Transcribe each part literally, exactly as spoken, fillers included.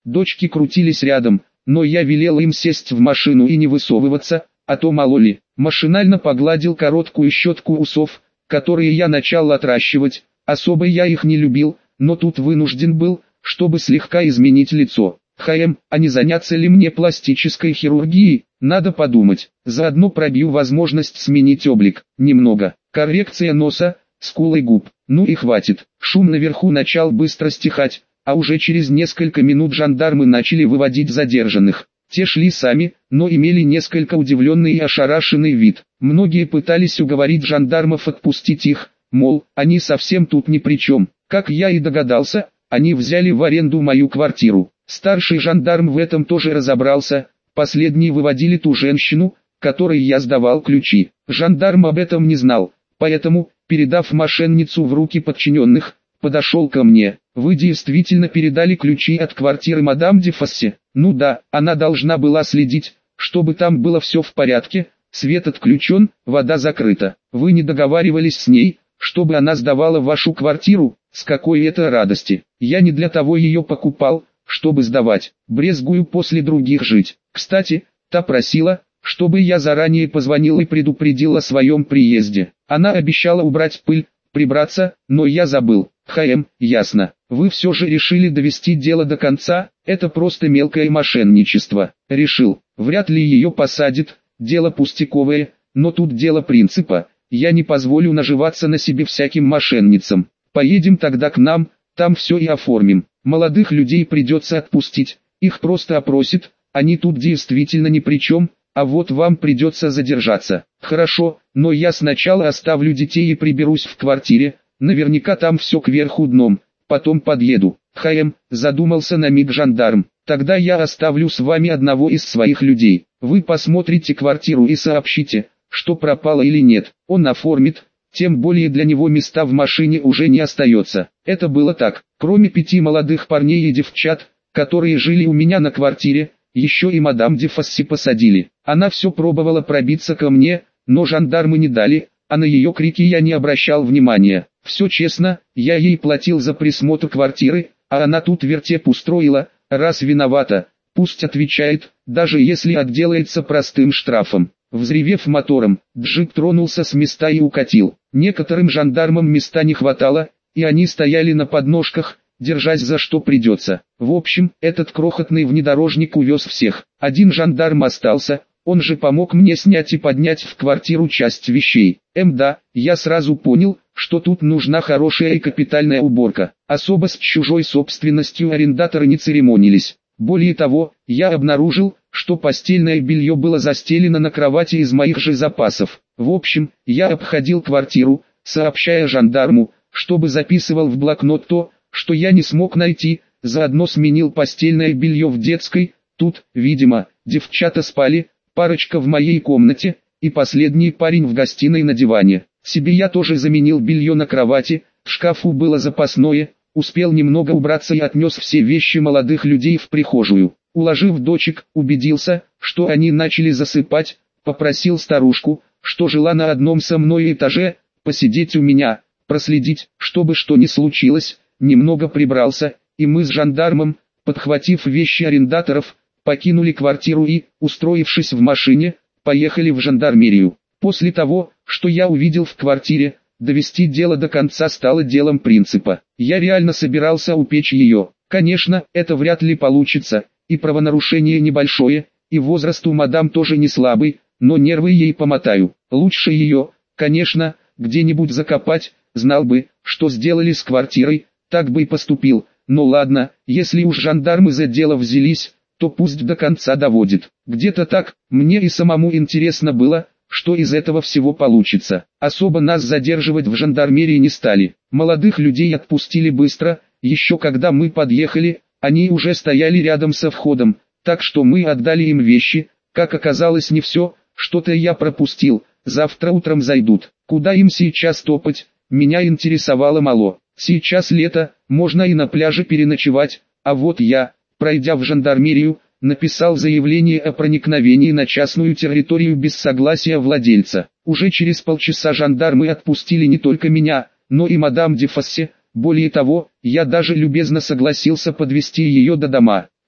Дочки крутились рядом, но я велел им сесть в машину и не высовываться, а то мало ли. Машинально погладил короткую щетку усов, которые я начал отращивать. Особо я их не любил, но тут вынужден был, чтобы слегка изменить лицо. Хм, а не заняться ли мне пластической хирургией? Надо подумать. Заодно пробью возможность сменить облик. Немного. Коррекция носа, скул и губ. Ну и хватит. Шум наверху начал быстро стихать, а уже через несколько минут жандармы начали выводить задержанных. Те шли сами, но имели несколько удивленный и ошарашенный вид. Многие пытались уговорить жандармов отпустить их, мол, они совсем тут ни при чем. Как я и догадался, они взяли в аренду мою квартиру. Старший жандарм в этом тоже разобрался. Последние выводили ту женщину, которой я сдавал ключи. Жандарм об этом не знал, поэтому, передав мошенницу в руки подчиненных, подошел ко мне. Вы действительно передали ключи от квартиры мадам де Фоссе? Ну да, она должна была следить, чтобы там было все в порядке, свет отключен, вода закрыта. Вы не договаривались с ней, чтобы она сдавала вашу квартиру? С какой это радости? Я не для того ее покупал, чтобы сдавать. Брезгую после других жить. Кстати, та просила, чтобы я заранее позвонил и предупредил о своем приезде. Она обещала убрать пыль, прибраться, но я забыл. Хм, ясно. Вы все же решили довести дело до конца? Это просто мелкое мошенничество. Решил. Вряд ли ее посадят. Дело пустяковое, но тут дело принципа. Я не позволю наживаться на себе всяким мошенницам. Поедем тогда к нам, там все и оформим. Молодых людей придется отпустить. Их просто опросят. Они тут действительно ни при чем. А вот вам придется задержаться. Хорошо, но я сначала оставлю детей и приберусь в квартире. Наверняка там все кверху дном. Потом подъеду. Хм, задумался на миг жандарм. Тогда я оставлю с вами одного из своих людей. Вы посмотрите квартиру и сообщите, что пропало или нет. Он оформит. Тем более для него места в машине уже не остается. Это было так. Кроме пяти молодых парней и девчат, которые жили у меня на квартире, еще и мадам де Фосси посадили. Она все пробовала пробиться ко мне, но жандармы не дали, а на ее крики я не обращал внимания. Все честно, я ей платил за присмотр квартиры, а она тут вертеп устроила. Раз виновата, пусть отвечает, даже если отделается простым штрафом. Взревев мотором, джип тронулся с места и укатил. Некоторым жандармам места не хватало, и они стояли на подножках, держась за что придется. В общем, этот крохотный внедорожник увез всех. Один жандарм остался, он же помог мне снять и поднять в квартиру часть вещей. Мда, я сразу понял, что тут нужна хорошая и капитальная уборка. Особо с чужой собственностью арендаторы не церемонились. Более того, я обнаружил, что постельное белье было застелено на кровати из моих же запасов. В общем, я обходил квартиру, сообщая жандарму, чтобы записывал в блокнот то, что я не смог найти, заодно сменил постельное белье в детской. Тут, видимо, девчата спали, парочка в моей комнате, и последний парень в гостиной на диване. Себе я тоже заменил белье на кровати, в шкафу было запасное, успел немного убраться и отнес все вещи молодых людей в прихожую. Уложив дочек, убедился, что они начали засыпать, попросил старушку, что жила на одном со мной этаже, посидеть у меня, проследить, чтобы что ни случилось, немного прибрался, и мы с жандармом, подхватив вещи арендаторов, покинули квартиру и, устроившись в машине, поехали в жандармерию. После того, что я увидел в квартире, довести дело до конца стало делом принципа. Я реально собирался упечь ее. Конечно, это вряд ли получится, и правонарушение небольшое, и возраст у мадам тоже не слабый, но нервы ей помотаю. Лучше ее, конечно, где-нибудь закопать, знал бы, что сделали с квартирой, так бы и поступил. Но ладно, если уж жандармы за дело взялись, то пусть до конца доводит. Где-то так, мне и самому интересно было, что из этого всего получится. Особо нас задерживать в жандармерии не стали. Молодых людей отпустили быстро, еще когда мы подъехали, они уже стояли рядом со входом, так что мы отдали им вещи. Как оказалось, не все, что-то я пропустил, завтра утром зайдут. Куда им сейчас топать, меня интересовало мало. Сейчас лето, можно и на пляже переночевать, а вот я, пройдя в жандармерию, написал заявление о проникновении на частную территорию без согласия владельца. Уже через полчаса жандармы отпустили не только меня, но и мадам де Фоссе. Более того, я даже любезно согласился подвести ее до дома.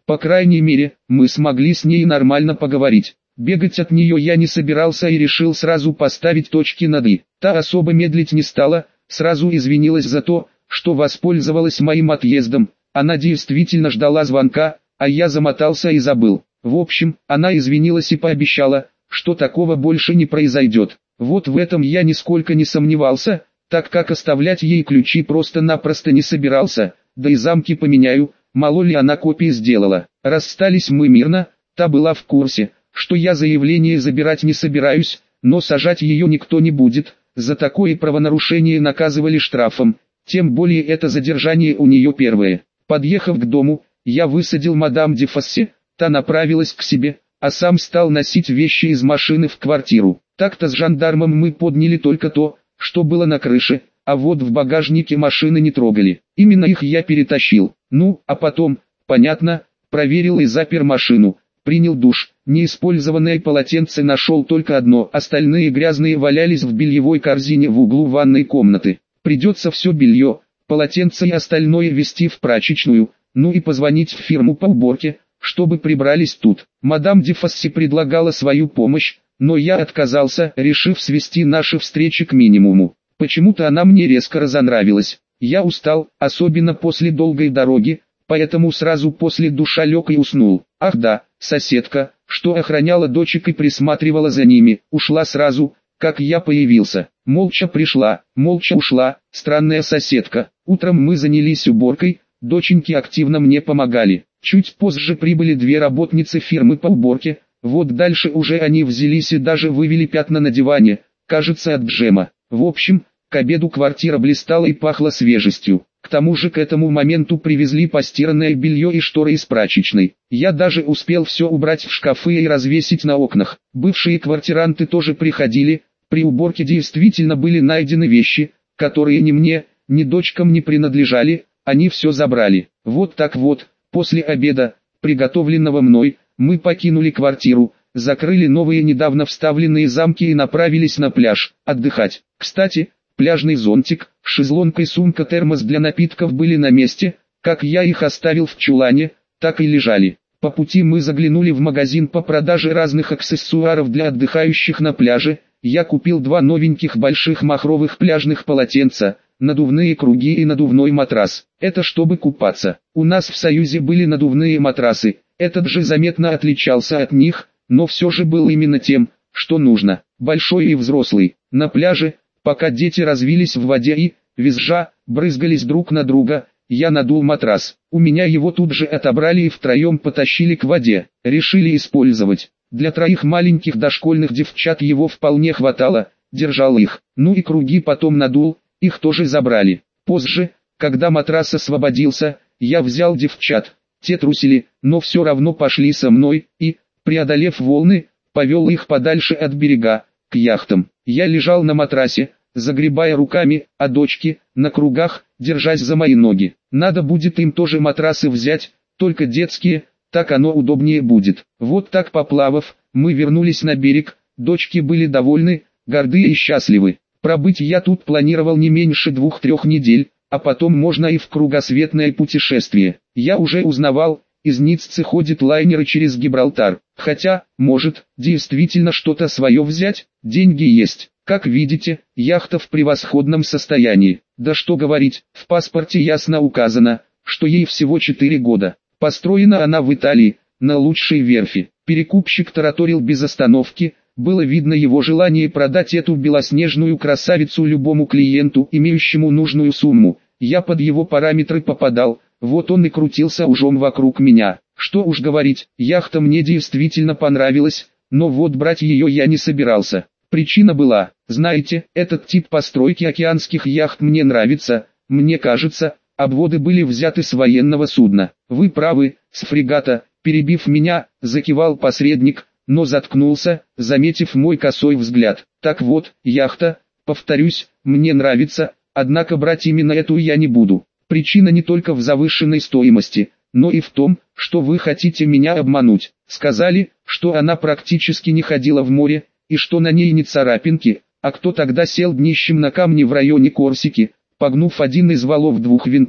По крайней мере, мы смогли с ней нормально поговорить. Бегать от нее я не собирался и решил сразу поставить точки над «и». Та особо медлить не стала, сразу извинилась за то, что воспользовалась моим отъездом. Она действительно ждала звонка, а я замотался и забыл. В общем, она извинилась и пообещала, что такого больше не произойдет. Вот в этом я нисколько не сомневался, так как оставлять ей ключи просто-напросто не собирался, да и замки поменяю, мало ли она копии сделала. Расстались мы мирно, та была в курсе, что я заявление забирать не собираюсь, но сажать ее никто не будет, за такое правонарушение наказывали штрафом, тем более это задержание у нее первое. Подъехав к дому, я высадил мадам де Фоссе, та направилась к себе, а сам стал носить вещи из машины в квартиру. Так-то с жандармом мы подняли только то, что было на крыше, а вот в багажнике машины не трогали. Именно их я перетащил. Ну, а потом, понятно, проверил и запер машину. Принял душ, неиспользованное полотенце нашел только одно, остальные грязные валялись в бельевой корзине в углу ванной комнаты. Придется все белье, полотенце и остальное везти в прачечную, ну и позвонить в фирму по уборке, чтобы прибрались тут. Мадам де Фосси предлагала свою помощь, но я отказался, решив свести наши встречи к минимуму. Почему-то она мне резко разонравилась. Я устал, особенно после долгой дороги, поэтому сразу после душа лег и уснул. Ах да, соседка, что охраняла дочек и присматривала за ними, ушла сразу, как я появился. Молча пришла, молча ушла, странная соседка. Утром мы занялись уборкой, доченьки активно мне помогали. Чуть позже прибыли две работницы фирмы по уборке, вот дальше уже они взялись и даже вывели пятна на диване, кажется от джема. В общем, к обеду квартира блистала и пахла свежестью. К тому же к этому моменту привезли постиранное белье и шторы из прачечной. Я даже успел все убрать в шкафы и развесить на окнах. Бывшие квартиранты тоже приходили. При уборке действительно были найдены вещи, которые ни мне, ни дочкам не принадлежали, они все забрали. Вот так вот, после обеда, приготовленного мной, мы покинули квартиру, закрыли новые недавно вставленные замки и направились на пляж, отдыхать. Кстати, пляжный зонтик, шезлонг и сумка-термос для напитков были на месте, как я их оставил в чулане, так и лежали. По пути мы заглянули в магазин по продаже разных аксессуаров для отдыхающих на пляже. Я купил два новеньких больших махровых пляжных полотенца, надувные круги и надувной матрас. Это чтобы купаться. У нас в Союзе были надувные матрасы, этот же заметно отличался от них, но все же был именно тем, что нужно. Большой и взрослый. На пляже, пока дети развились в воде и, визжа, брызгались друг на друга, я надул матрас. У меня его тут же отобрали и втроем потащили к воде. Решили использовать. Для троих маленьких дошкольных девчат его вполне хватало, держал их. Ну и круги потом надул, их тоже забрали. Позже, когда матрас освободился, я взял девчат. Те трусили, но все равно пошли со мной и, преодолев волны, повел их подальше от берега, к яхтам. Я лежал на матрасе, загребая руками, а дочки, на кругах, держась за мои ноги. Надо будет им тоже матрасы взять, только детские, так оно удобнее будет. Вот так поплавав, мы вернулись на берег, дочки были довольны, горды и счастливы. Пробыть я тут планировал не меньше двух-трех недель, а потом можно и в кругосветное путешествие. Я уже узнавал, из Ниццы ходят лайнеры через Гибралтар. Хотя, может, действительно что-то свое взять, деньги есть. Как видите, яхта в превосходном состоянии. Да что говорить, в паспорте ясно указано, что ей всего четыре года. Построена она в Италии, на лучшей верфи. Перекупщик тараторил без остановки, было видно его желание продать эту белоснежную красавицу любому клиенту, имеющему нужную сумму. Я под его параметры попадал, вот он и крутился ужом вокруг меня. Что уж говорить, яхта мне действительно понравилась, но вот брать ее я не собирался. Причина была, знаете, этот тип постройки океанских яхт мне нравится, мне кажется, обводы были взяты с военного судна. Вы правы, с фрегата, перебив меня, закивал посредник, но заткнулся, заметив мой косой взгляд. Так вот, яхта, повторюсь, мне нравится, однако брать именно эту я не буду. Причина не только в завышенной стоимости, но и в том, что вы хотите меня обмануть. Сказали, что она практически не ходила в море, и что на ней не царапинки, а кто тогда сел днищем на камни в районе Корсики, погнув один из валов двух винтов,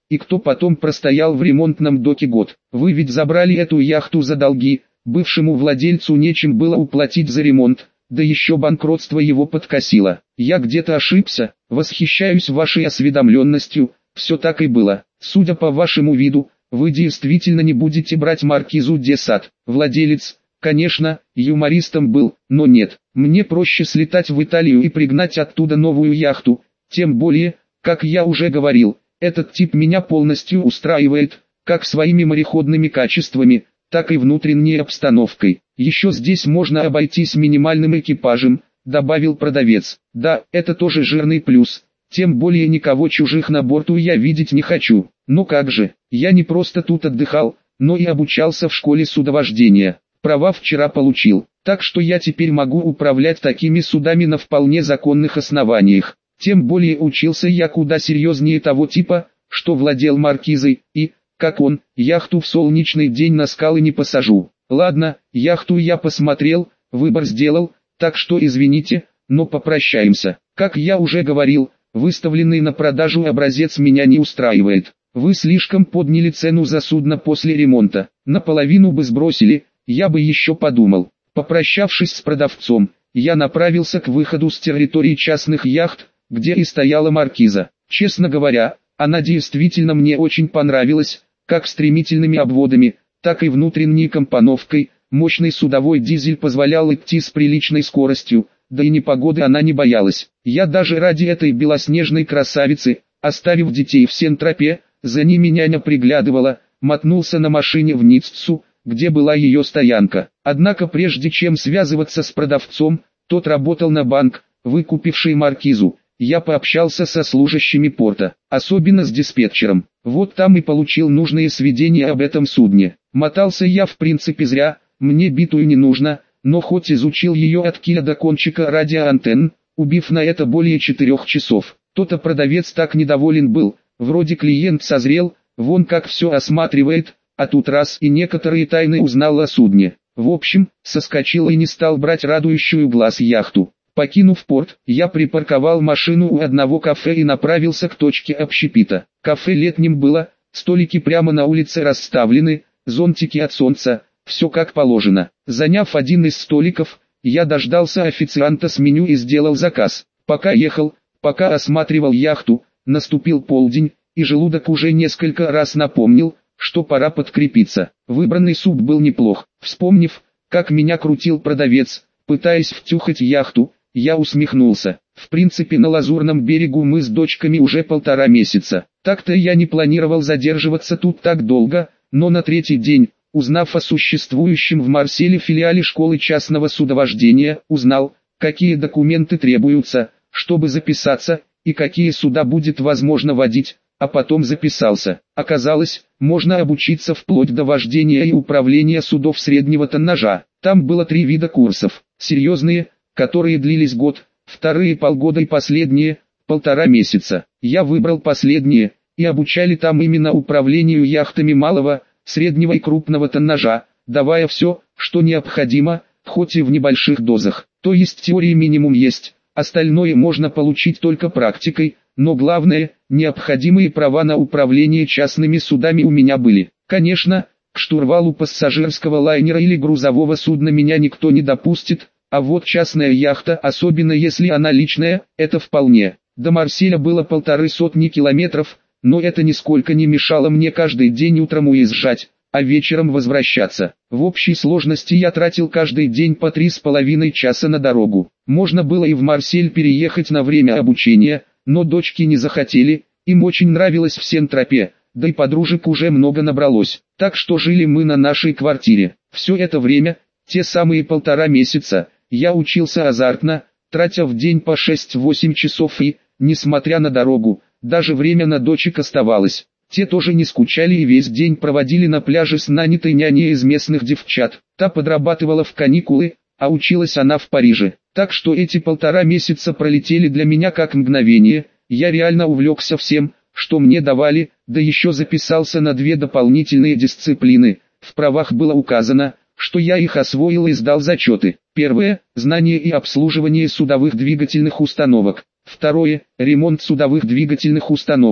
и кто потом простоял в ремонтном доке год. Вы ведь забрали эту яхту за долги, бывшему владельцу нечем было уплатить за ремонт, да еще банкротство его подкосило. Я где-то ошибся, восхищаюсь вашей осведомленностью, все так и было. Судя по вашему виду, вы действительно не будете брать маркизу де Сад. Владелец, конечно, юмористом был, но нет, мне проще слетать в Италию и пригнать оттуда новую яхту, тем более, как я уже говорил, этот тип меня полностью устраивает, как своими мореходными качествами, так и внутренней обстановкой. Еще здесь можно обойтись минимальным экипажем, добавил продавец. Да, это тоже жирный плюс, тем более никого чужих на борту я видеть не хочу. Но как же, я не просто тут отдыхал, но и обучался в школе судовождения. Права вчера получил, так что я теперь могу управлять такими судами на вполне законных основаниях. Тем более учился я куда серьезнее того типа, что владел маркизой, и, как он, яхту в солнечный день на скалы не посажу. Ладно, яхту я посмотрел, выбор сделал, так что извините, но попрощаемся. Как я уже говорил, выставленный на продажу образец меня не устраивает. Вы слишком подняли цену за судно после ремонта, наполовину бы сбросили, я бы еще подумал. Попрощавшись с продавцом, я направился к выходу с территории частных яхт, где и стояла маркиза. Честно говоря, она действительно мне очень понравилась, как стремительными обводами, так и внутренней компоновкой. Мощный судовой дизель позволял идти с приличной скоростью, да и непогоды она не боялась. Я даже ради этой белоснежной красавицы, оставив детей в Сен-Тропе, за ними няня приглядывала, мотнулся на машине в Ниццу, где была ее стоянка. Однако прежде чем связываться с продавцом, тот работал на банк, выкупивший маркизу. Я пообщался со служащими порта, особенно с диспетчером. Вот там и получил нужные сведения об этом судне. Мотался я в принципе зря, мне битую не нужно, но хоть изучил ее от киля до кончика радиоантенн, убив на это более четырех часов. То-то продавец так недоволен был, вроде клиент созрел, вон как все осматривает, а тут раз и некоторые тайны узнал о судне. В общем, соскочил и не стал брать радующую глаз яхту. Покинув порт, я припарковал машину у одного кафе и направился к точке общепита. Кафе летним было, столики прямо на улице расставлены, зонтики от солнца, все как положено. Заняв один из столиков, я дождался официанта с меню и сделал заказ. Пока ехал, пока осматривал яхту, наступил полдень, и желудок уже несколько раз напомнил, что пора подкрепиться. Выбранный суп был неплох. Вспомнив, как меня крутил продавец, пытаясь втюхать яхту, я усмехнулся. В принципе, на Лазурном берегу мы с дочками уже полтора месяца. Так-то я не планировал задерживаться тут так долго, но на третий день, узнав о существующем в Марселе филиале школы частного судовождения, узнал, какие документы требуются, чтобы записаться, и какие суда будет возможно водить, а потом записался. Оказалось, можно обучиться вплоть до вождения и управления судов среднего тоннажа. Там было три вида курсов. Серьезные, которые длились год, вторые полгода и последние, полтора месяца. Я выбрал последние, и обучали там именно управлению яхтами малого, среднего и крупного тоннажа, давая все, что необходимо, хоть и в небольших дозах. То есть теории минимум есть, остальное можно получить только практикой, но главное, необходимые права на управление частными судами у меня были. Конечно, к штурвалу пассажирского лайнера или грузового судна меня никто не допустит, а вот частная яхта, особенно если она личная, это вполне. До Марселя было полторы сотни километров, но это нисколько не мешало мне каждый день утром уезжать, а вечером возвращаться. В общей сложности я тратил каждый день по три с половиной часа на дорогу. Можно было и в Марсель переехать на время обучения, но дочки не захотели, им очень нравилось в Сен-Тропе, да и подружек уже много набралось. Так что жили мы на нашей квартире. Все это время, те самые полтора месяца, я учился азартно, тратя в день по шесть-восемь часов и, несмотря на дорогу, даже время на дочек оставалось. Те тоже не скучали и весь день проводили на пляже с нанятой няней из местных девчат. Та подрабатывала в каникулы, а училась она в Париже. Так что эти полтора месяца пролетели для меня как мгновение. Я реально увлекся всем, что мне давали, да еще записался на две дополнительные дисциплины. В правах было указано, что я их освоил и сдал зачеты. Первое – знание и обслуживание судовых двигательных установок. Второе – ремонт судовых двигательных установок.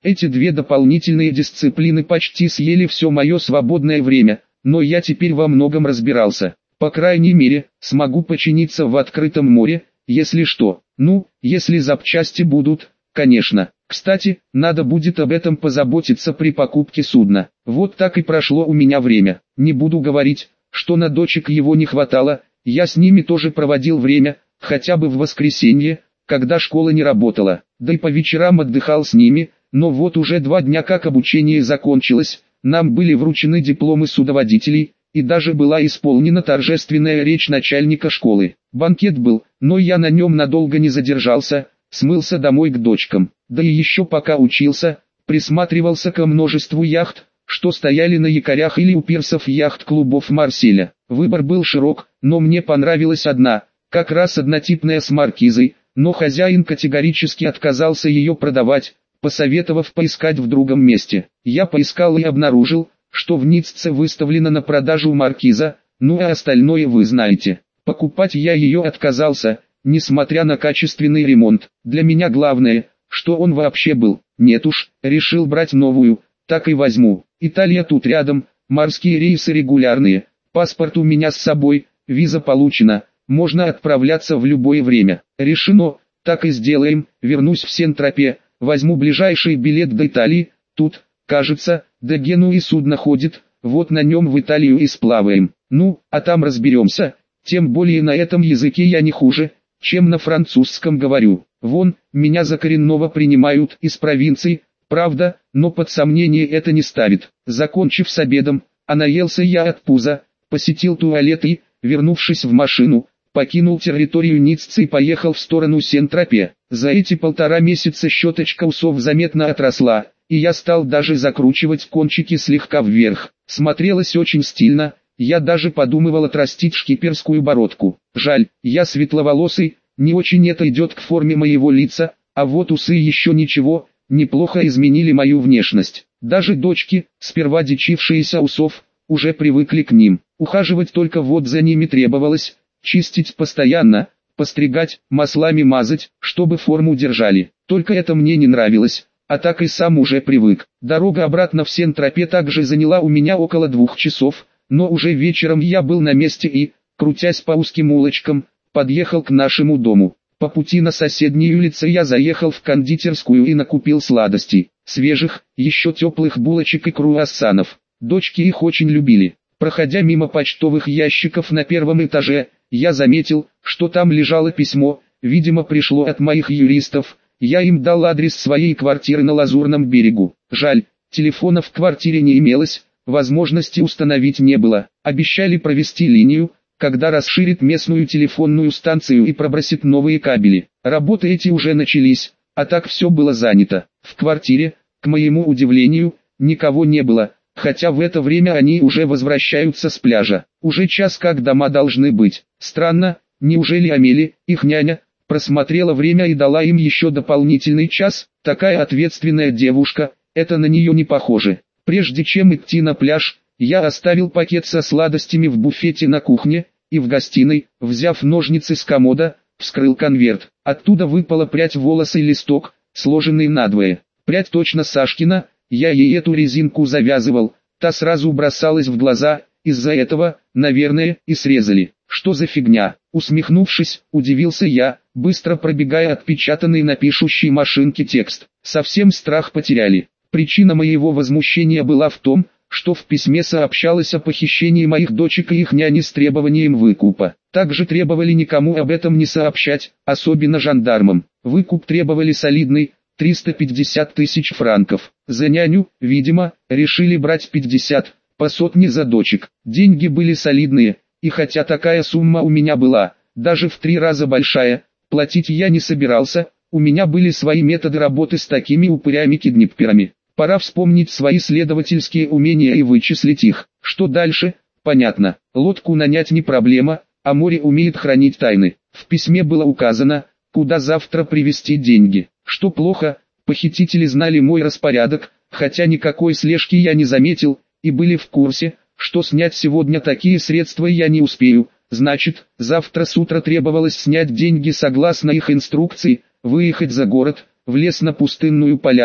Эти две дополнительные дисциплины почти съели все мое свободное время, но я теперь во многом разбирался. По крайней мере, смогу починиться в открытом море, если что. Ну, если запчасти будут, конечно. Кстати, надо будет об этом позаботиться при покупке судна. Вот так и прошло у меня время. Не буду говорить, что на дочек его не хватало, я с ними тоже проводил время, хотя бы в воскресенье, когда школа не работала. Да и по вечерам отдыхал с ними, но вот уже два дня как обучение закончилось, нам были вручены дипломы судоводителей, и даже была исполнена торжественная речь начальника школы. Банкет был, но я на нем надолго не задержался, смылся домой к дочкам. Да и еще пока учился, присматривался ко множеству яхт, что стояли на якорях или у пирсов яхт-клубов Марселя. Выбор был широк, но мне понравилась одна, как раз однотипная с маркизой, но хозяин категорически отказался ее продавать, посоветовав поискать в другом месте. Я поискал и обнаружил, что в Ницце выставлена на продажу маркиза, ну а остальное вы знаете. Покупать я ее отказался, несмотря на качественный ремонт. Для меня главное, что он вообще был. Нет уж, решил брать новую, так и возьму. Италия тут рядом, морские рейсы регулярные, паспорт у меня с собой, виза получена, можно отправляться в любое время. Решено, так и сделаем, вернусь в Сен-Тропе, возьму ближайший билет до Италии, тут, кажется, до Генуи судно ходит, вот на нем в Италию и сплаваем. Ну, а там разберемся, тем более на этом языке я не хуже, чем на французском говорю. Вон, меня за коренного принимают из провинции, правда, но под сомнение это не ставит. Закончив с обедом, а наелся я от пуза, посетил туалет и, вернувшись в машину, покинул территорию Ниццы и поехал в сторону Сен-Тропе. За эти полтора месяца щеточка усов заметно отросла, и я стал даже закручивать кончики слегка вверх. Смотрелось очень стильно, я даже подумывал отрастить шкиперскую бородку. Жаль, я светловолосый, не очень это идет к форме моего лица, а вот усы еще ничего, неплохо изменили мою внешность. Даже дочки, сперва дичившиеся усов, уже привыкли к ним. Ухаживать только вот за ними требовалось, чистить постоянно, постригать, маслами мазать, чтобы форму держали. Только это мне не нравилось, а так и сам уже привык. Дорога обратно в Сен-Тропе также заняла у меня около двух часов, но уже вечером я был на месте и, крутясь по узким улочкам, подъехал к нашему дому. По пути на соседней улице я заехал в кондитерскую и накупил сладостей, свежих, еще теплых булочек и круассанов. Дочки их очень любили. Проходя мимо почтовых ящиков на первом этаже, я заметил, что там лежало письмо, видимо пришло от моих юристов. Я им дал адрес своей квартиры на Лазурном берегу. Жаль, телефона в квартире не имелось, возможности установить не было. Обещали провести линию, когда расширит местную телефонную станцию и пробросит новые кабели. Работы эти уже начались, а так все было занято. В квартире, к моему удивлению, никого не было, хотя в это время они уже возвращаются с пляжа. Уже час как дома должны быть. Странно, неужели Амели, их няня, просмотрела время и дала им еще дополнительный час? Такая ответственная девушка, это на нее не похоже. Прежде чем идти на пляж, я оставил пакет со сладостями в буфете на кухне, и в гостиной, взяв ножницы с комода, вскрыл конверт. Оттуда выпала прядь волоса и листок, сложенный надвое. Прядь точно Сашкина, я ей эту резинку завязывал, та сразу бросалась в глаза, из-за этого, наверное, и срезали. Что за фигня? Усмехнувшись, удивился я, быстро пробегая отпечатанный на пишущей машинке текст. Совсем страх потеряли. Причина моего возмущения была в том, что в письме сообщалось о похищении моих дочек и их няни с требованием выкупа. Также требовали никому об этом не сообщать, особенно жандармам. Выкуп требовали солидный, триста пятьдесят тысяч франков. За няню, видимо, решили брать пятьдесят, по сотне за дочек. Деньги были солидные, и хотя такая сумма у меня была, даже в три раза большая, платить я не собирался, у меня были свои методы работы с такими упырями-киднепперами. Пора вспомнить свои следовательские умения и вычислить их. Что дальше? Понятно. Лодку нанять не проблема, а море умеет хранить тайны. В письме было указано, куда завтра привезти деньги. Что плохо, похитители знали мой распорядок, хотя никакой слежки я не заметил, и были в курсе, что снять сегодня такие средства я не успею. Значит, завтра с утра требовалось снять деньги согласно их инструкции, выехать за город, в лес на пустынную поляну,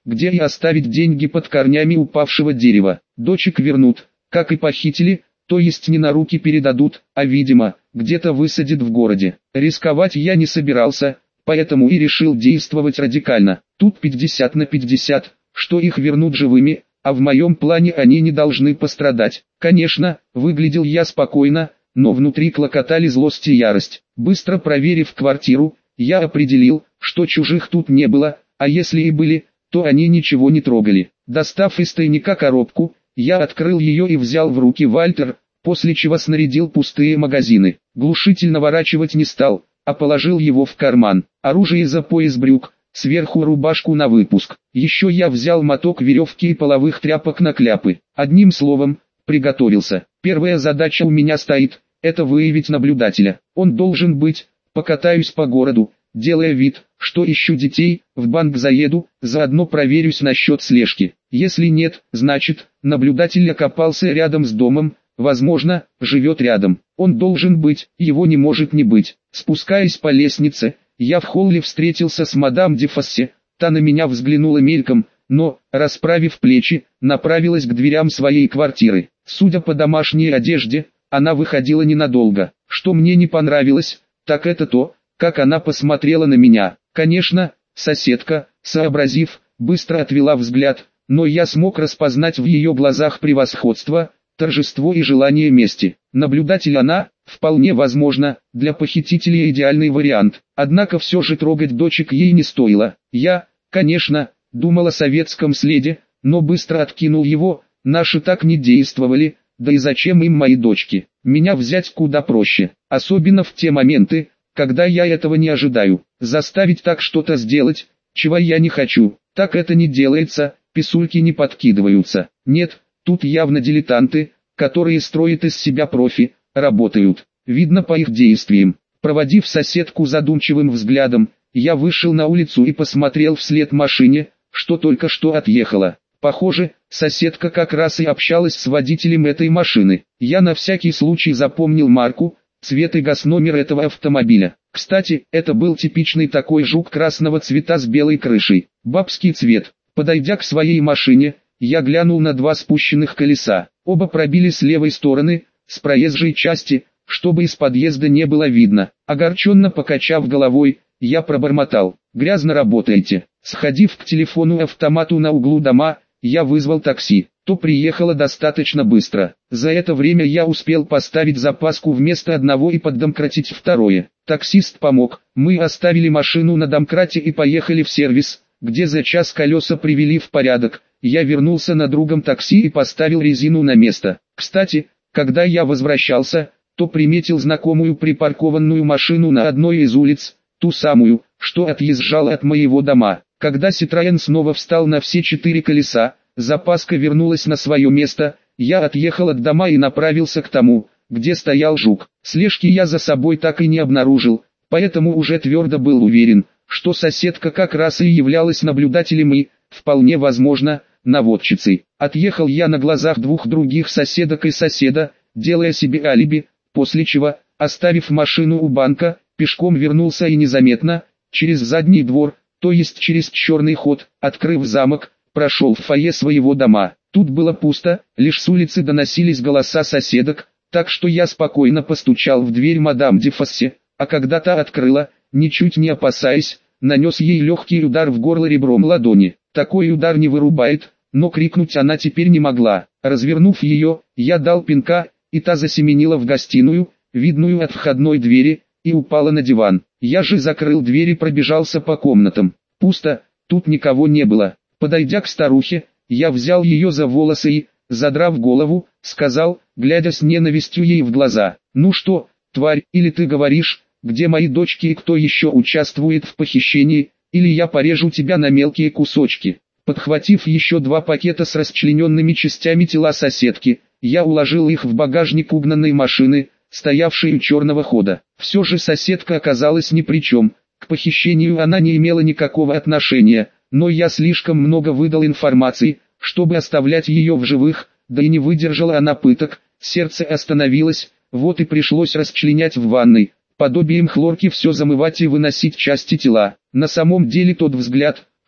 где и оставить деньги под корнями упавшего дерева. Дочек вернут, как и похитили, то есть не на руки передадут, а видимо, где-то высадят в городе. Рисковать я не собирался, поэтому и решил действовать радикально. Тут пятьдесят на пятьдесят, что их вернут живыми, а в моем плане они не должны пострадать. Конечно, выглядел я спокойно, но внутри клокотали злость и ярость. Быстро проверив квартиру, я определил, что чужих тут не было, а если и были, то они ничего не трогали. Достав из тайника коробку, я открыл ее и взял в руки Вальтер, после чего снарядил пустые магазины. Глушитель наворачивать не стал, а положил его в карман. Оружие за пояс брюк, сверху рубашку на выпуск. Еще я взял моток веревки и половых тряпок на кляпы. Одним словом, приготовился. Первая задача у меня стоит, это выявить наблюдателя. Он должен быть, покатаюсь по городу, делая вид, что ищу детей, в банк заеду, заодно проверюсь насчет слежки. Если нет, значит, наблюдатель окопался рядом с домом, возможно, живет рядом. Он должен быть, его не может не быть. Спускаясь по лестнице, я в холле встретился с мадам де Фоссе, та на меня взглянула мельком, но, расправив плечи, направилась к дверям своей квартиры. Судя по домашней одежде, она выходила ненадолго. Что мне не понравилось, так это то, как она посмотрела на меня. Конечно, соседка, сообразив, быстро отвела взгляд, но я смог распознать в ее глазах превосходство, торжество и желание мести. Наблюдатель она, вполне возможно, для похитителя идеальный вариант. Однако все же трогать дочек ей не стоило. Я, конечно, думал о советском следе, но быстро откинул его, наши так не действовали, да и зачем им мои дочки. Меня взять куда проще, особенно в те моменты, когда я этого не ожидаю. Заставить так что-то сделать, чего я не хочу, так это не делается, писульки не подкидываются. Нет, тут явно дилетанты, которые строят из себя профи, работают. Видно по их действиям. Проводив соседку задумчивым взглядом, я вышел на улицу и посмотрел вслед машине, что только что отъехала. Похоже, соседка как раз и общалась с водителем этой машины. Я на всякий случай запомнил марку, цвет и госномер этого автомобиля. Кстати, это был типичный такой жук красного цвета с белой крышей. Бабский цвет. Подойдя к своей машине, я глянул на два спущенных колеса. Оба пробили с левой стороны, с проезжей части, чтобы из подъезда не было видно. Огорченно покачав головой, я пробормотал: «Грязно работаете». Сходив к телефону-автомату на углу дома, я вызвал такси. То приехало достаточно быстро. За это время я успел поставить запаску вместо одного и поддомкратить второе. Таксист помог, мы оставили машину на домкрате и поехали в сервис, где за час колеса привели в порядок. Я вернулся на другом такси и поставил резину на место. Кстати, когда я возвращался, то приметил знакомую припаркованную машину на одной из улиц, ту самую, что отъезжала от моего дома. Когда Citroёn снова встал на все четыре колеса, запаска вернулась на свое место, я отъехал от дома и направился к тому, где стоял жук. Слежки я за собой так и не обнаружил, поэтому уже твердо был уверен, что соседка как раз и являлась наблюдателем и, вполне возможно, наводчицей. Отъехал я на глазах двух других соседок и соседа, делая себе алиби, после чего, оставив машину у банка, пешком вернулся и незаметно, через задний двор, то есть через черный ход, открыв замок, прошел в фойе своего дома. Тут было пусто, лишь с улицы доносились голоса соседок, так что я спокойно постучал в дверь мадам де Фоссе, а когда та открыла, ничуть не опасаясь, нанес ей легкий удар в горло ребром ладони. Такой удар не вырубает, но крикнуть она теперь не могла. Развернув ее, я дал пинка, и та засеменила в гостиную, видную от входной двери, и упала на диван. Я же закрыл дверь и пробежался по комнатам. Пусто, тут никого не было. Подойдя к старухе, я взял ее за волосы и, задрав голову, сказал, глядя с ненавистью ей в глаза: «Ну что, тварь, или ты говоришь, где мои дочки и кто еще участвует в похищении, или я порежу тебя на мелкие кусочки». Подхватив еще два пакета с расчлененными частями тела соседки, я уложил их в багажник угнанной машины, стоявшей у черного хода. Все же соседка оказалась ни при чем, к похищению она не имела никакого отношения, но я слишком много выдал информации, чтобы оставлять ее в живых, да и не выдержала она пыток, сердце остановилось, вот и пришлось расчленять в ванной, подобием хлорки все замывать и выносить части тела. На самом деле тот взгляд,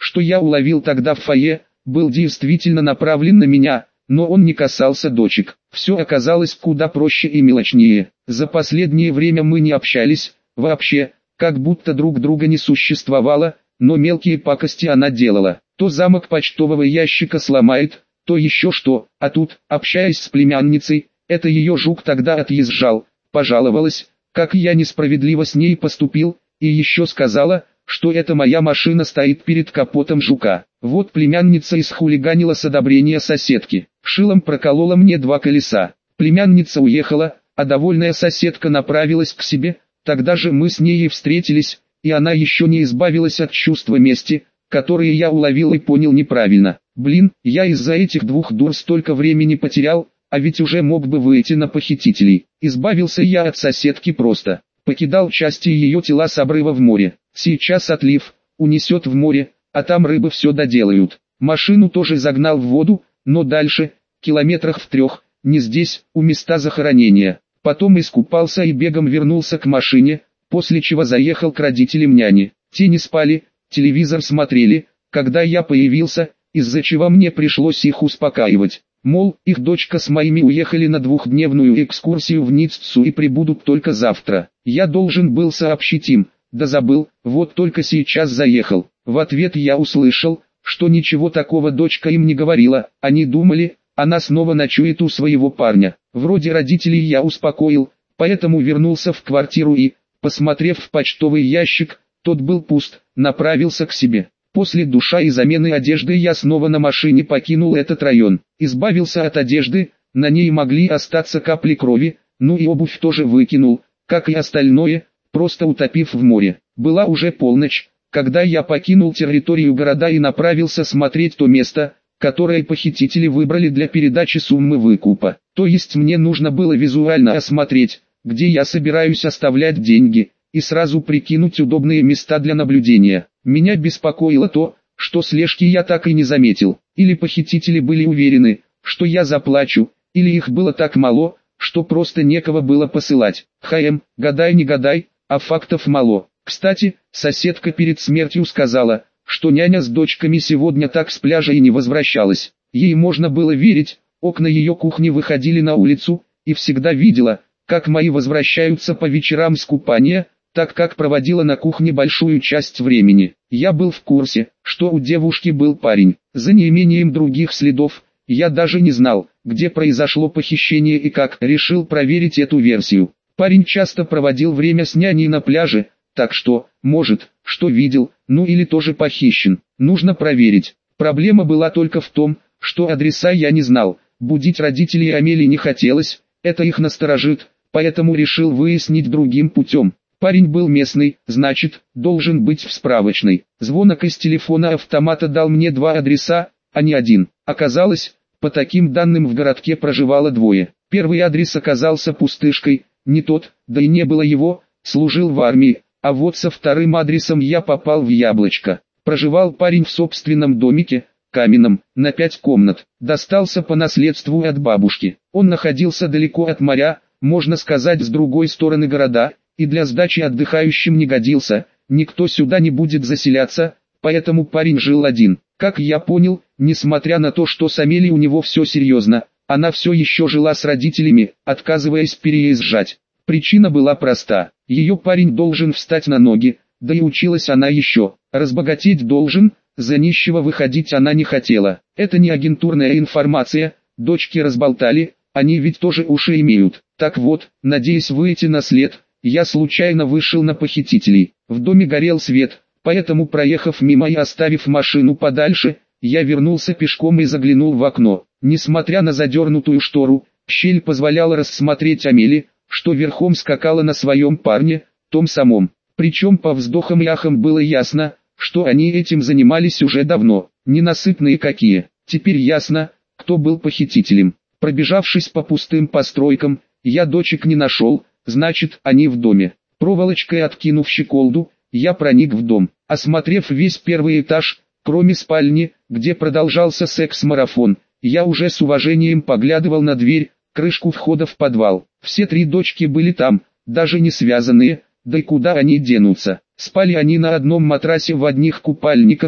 что я уловил тогда в фойе, был действительно направлен на меня, но он не касался дочек. Все оказалось куда проще и мелочнее. За последнее время мы не общались, вообще, как будто друг друга не существовало, но мелкие пакости она делала. То замок почтового ящика сломает, то еще что, а тут, общаясь с племянницей, это ее жук тогда отъезжал, пожаловалась, как я несправедливо с ней поступил, и еще сказала, что эта моя машина стоит перед капотом жука. Вот племянница исхулиганила с одобрения соседки, шилом проколола мне два колеса. Племянница уехала, а довольная соседка направилась к себе, тогда же мы с ней и встретились, и она еще не избавилась от чувства мести, которые я уловил и понял неправильно. Блин, я из-за этих двух дур столько времени потерял, а ведь уже мог бы выйти на похитителей. Избавился я от соседки просто. Покидал части ее тела с обрыва в море. Сейчас отлив, унесет в море, а там рыбы все доделают. Машину тоже загнал в воду, но дальше, километрах в трех, не здесь, у места захоронения. Потом искупался и бегом вернулся к машине, после чего заехал к родителям няни. Те не спали, телевизор смотрели, когда я появился, из-за чего мне пришлось их успокаивать. Мол, их дочка с моими уехали на двухдневную экскурсию в Ниццу и прибудут только завтра. Я должен был сообщить им, да забыл, вот только сейчас заехал. В ответ я услышал, что ничего такого дочка им не говорила, они думали, она снова ночует у своего парня. Вроде родителей я успокоил, поэтому вернулся в квартиру и, посмотрев в почтовый ящик, тот был пуст, направился к себе. После душа и замены одежды я снова на машине покинул этот район. Избавился от одежды, на ней могли остаться капли крови, ну и обувь тоже выкинул, как и остальное, просто утопив в море. Была уже полночь, когда я покинул территорию города и направился смотреть то место, которое похитители выбрали для передачи суммы выкупа. То есть мне нужно было визуально осмотреть, где я собираюсь оставлять деньги, и сразу прикинуть удобные места для наблюдения. Меня беспокоило то, что слежки я так и не заметил. Или похитители были уверены, что я заплачу, или их было так мало, что просто некого было посылать. Хм, гадай не гадай, а фактов мало. Кстати, соседка перед смертью сказала, что няня с дочками сегодня так с пляжа и не возвращалась. Ей можно было верить, окна ее кухни выходили на улицу, и всегда видела, как мои возвращаются по вечерам с купания, так как проводила на кухне большую часть времени. Я был в курсе, что у девушки был парень. За неимением других следов, я даже не знал, где произошло похищение и как. Решил проверить эту версию. Парень часто проводил время с няней на пляже, так что, может, что видел, ну или тоже похищен. Нужно проверить. Проблема была только в том, что адреса я не знал. Будить родителей Амели не хотелось, это их насторожит, поэтому решил выяснить другим путем. Парень был местный, значит, должен быть в справочной. Звонок из телефона автомата дал мне два адреса, а не один. Оказалось, по таким данным в городке проживало двое. Первый адрес оказался пустышкой, не тот, да и не было его, служил в армии, а вот со вторым адресом я попал в яблочко. Проживал парень в собственном домике, каменном, на пять комнат, достался по наследству от бабушки. Он находился далеко от моря, можно сказать с другой стороны города, и для сдачи отдыхающим не годился, никто сюда не будет заселяться, поэтому парень жил один. Как я понял, несмотря на то, что с Амелией у него все серьезно, она все еще жила с родителями, отказываясь переезжать. Причина была проста, ее парень должен встать на ноги, да и училась она еще, разбогатеть должен, за нищего выходить она не хотела. Это не агентурная информация, дочки разболтали, они ведь тоже уши имеют. Так вот, надеясь выйти на след, я случайно вышел на похитителей. В доме горел свет, поэтому, проехав мимо и оставив машину подальше, я вернулся пешком и заглянул в окно. Несмотря на задернутую штору, щель позволяла рассмотреть Амели, что верхом скакала на своем парне, том самом. Причем по вздохам и ахам было ясно, что они этим занимались уже давно. Ненасытные какие. Теперь ясно, кто был похитителем. Пробежавшись по пустым постройкам, я дочек не нашел, значит, они в доме. Проволочкой откинув щеколду, я проник в дом. Осмотрев весь первый этаж, кроме спальни, где продолжался секс-марафон, я уже с уважением поглядывал на дверь, крышку входа в подвал. Все три дочки были там, даже не связанные, да и куда они денутся. Спали они на одном матрасе в одних купальниках,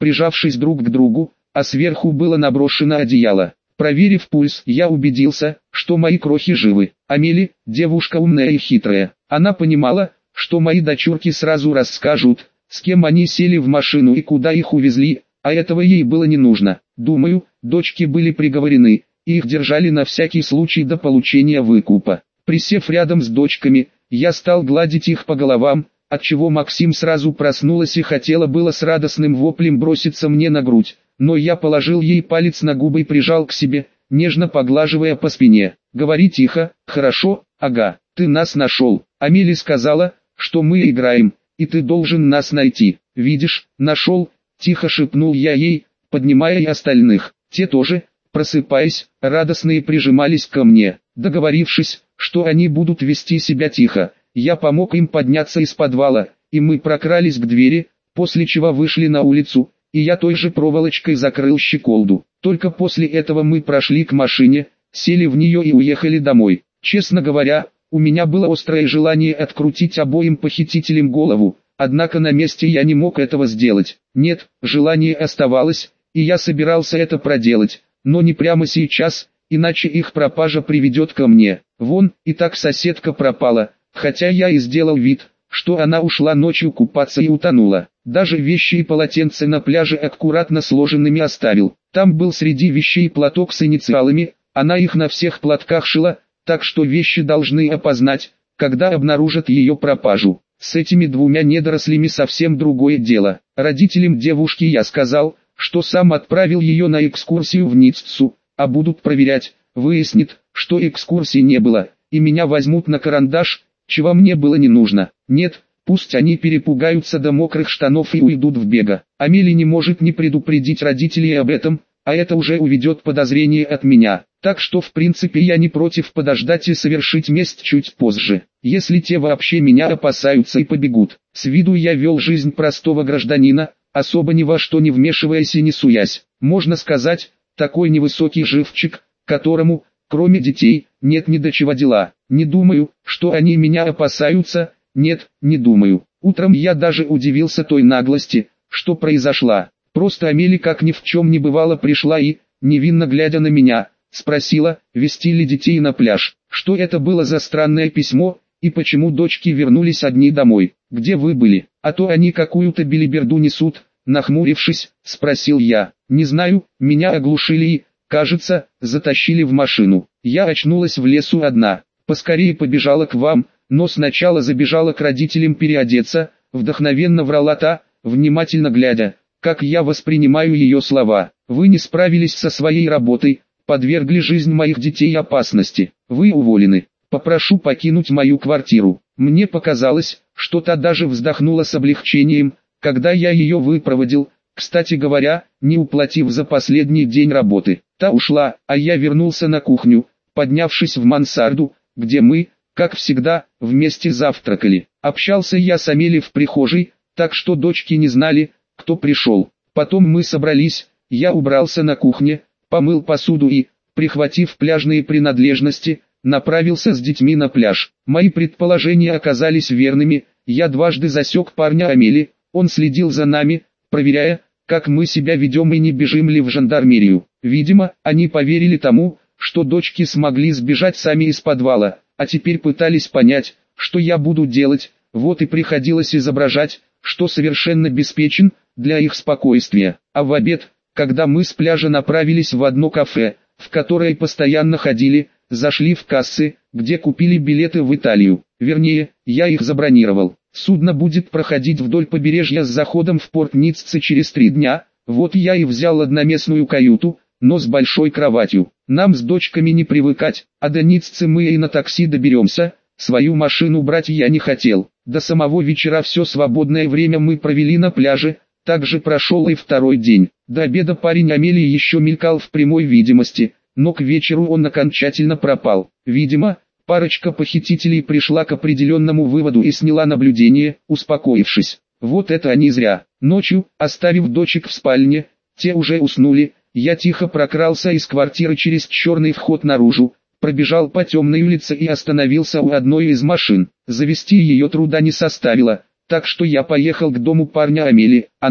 прижавшись друг к другу, а сверху было наброшено одеяло. Проверив пульс, я убедился, что мои крохи живы. Амели, девушка умная и хитрая. Она понимала, что мои дочурки сразу расскажут, с кем они сели в машину и куда их увезли, а этого ей было не нужно. Думаю, дочки были приговорены, и их держали на всякий случай до получения выкупа. Присев рядом с дочками, я стал гладить их по головам, отчего Максим сразу проснулась и хотела было с радостным воплем броситься мне на грудь, но я положил ей палец на губы и прижал к себе, нежно поглаживая по спине. «Говори тихо, хорошо? Ага, ты нас нашел. Амели сказала, что мы играем, и ты должен нас найти. Видишь, нашел», — тихо шепнул я ей, поднимая и остальных. Те тоже, просыпаясь, радостные прижимались ко мне. Договорившись, что они будут вести себя тихо, я помог им подняться из подвала, и мы прокрались к двери, после чего вышли на улицу, и я той же проволочкой закрыл щеколду. Только после этого мы прошли к машине, сели в нее и уехали домой. Честно говоря, у меня было острое желание открутить обоим похитителям голову, однако на месте я не мог этого сделать. Нет, желание оставалось, и я собирался это проделать, но не прямо сейчас, иначе их пропажа приведет ко мне. Вон, и так соседка пропала, хотя я и сделал вид, что она ушла ночью купаться и утонула. Даже вещи и полотенца на пляже аккуратно сложенными оставил. Там был среди вещей платок с инициалами, она их на всех платках шила, так что вещи должны опознать, когда обнаружат ее пропажу. С этими двумя недорослями совсем другое дело. Родителям девушки я сказал, что сам отправил ее на экскурсию в Ниццу, а будут проверять, выяснит, что экскурсии не было, и меня возьмут на карандаш, чего мне было не нужно. Нет, пусть они перепугаются до мокрых штанов и уйдут в бега. Амели не может не предупредить родителей об этом, а это уже уведет подозрение от меня. Так что в принципе я не против подождать и совершить месть чуть позже, если те вообще меня опасаются и побегут. С виду я вел жизнь простого гражданина, особо ни во что не вмешиваясь и не суясь. Можно сказать, такой невысокий живчик, которому, кроме детей, нет ни до чего дела. Не думаю, что они меня опасаются, нет, не думаю. Утром я даже удивился той наглости, что произошла. Просто Амели как ни в чем не бывало пришла и, невинно глядя на меня, спросила, везти ли детей на пляж. Что это было за странное письмо, и почему дочки вернулись одни домой. Где вы были? А то они какую-то белиберду несут, нахмурившись, спросил я. Не знаю, меня оглушили и, кажется, затащили в машину. Я очнулась в лесу одна. Поскорее побежала к вам, но сначала забежала к родителям переодеться, вдохновенно врала та, внимательно глядя, как я воспринимаю ее слова. Вы не справились со своей работой, подвергли жизнь моих детей опасности. Вы уволены. Попрошу покинуть мою квартиру. Мне показалось, что та даже вздохнула с облегчением, когда я ее выпроводил, кстати говоря, не уплатив за последний день работы. Та ушла, а я вернулся на кухню, поднявшись в мансарду, где мы, как всегда, вместе завтракали. Общался я с Амели в прихожей, так что дочки не знали, кто пришел. Потом мы собрались, я убрался на кухне, помыл посуду и, прихватив пляжные принадлежности, направился с детьми на пляж. Мои предположения оказались верными, я дважды засек парня Амели, он следил за нами, проверяя, как мы себя ведем и не бежим ли в жандармерию. Видимо, они поверили тому, что дочки смогли сбежать сами из подвала, а теперь пытались понять, что я буду делать, вот и приходилось изображать, что совершенно обеспечен для их спокойствия. А в обед, когда мы с пляжа направились в одно кафе, в которое постоянно ходили, зашли в кассы, где купили билеты в Италию. Вернее, я их забронировал. Судно будет проходить вдоль побережья с заходом в порт Ниццы через три дня, вот я и взял одноместную каюту, но с большой кроватью. Нам с дочками не привыкать, а до Ниццы мы и на такси доберемся, свою машину брать я не хотел. До самого вечера все свободное время мы провели на пляже, также прошел и второй день. До обеда парень Амелии еще мелькал в прямой видимости, но к вечеру он окончательно пропал. Видимо, парочка похитителей пришла к определенному выводу и сняла наблюдение, успокоившись. Вот это они зря. Ночью, оставив дочек в спальне, те уже уснули, я тихо прокрался из квартиры через черный вход наружу, пробежал по темной улице и остановился у одной из машин. Завести ее труда не составило, так что я поехал к дому парня Амели. Она,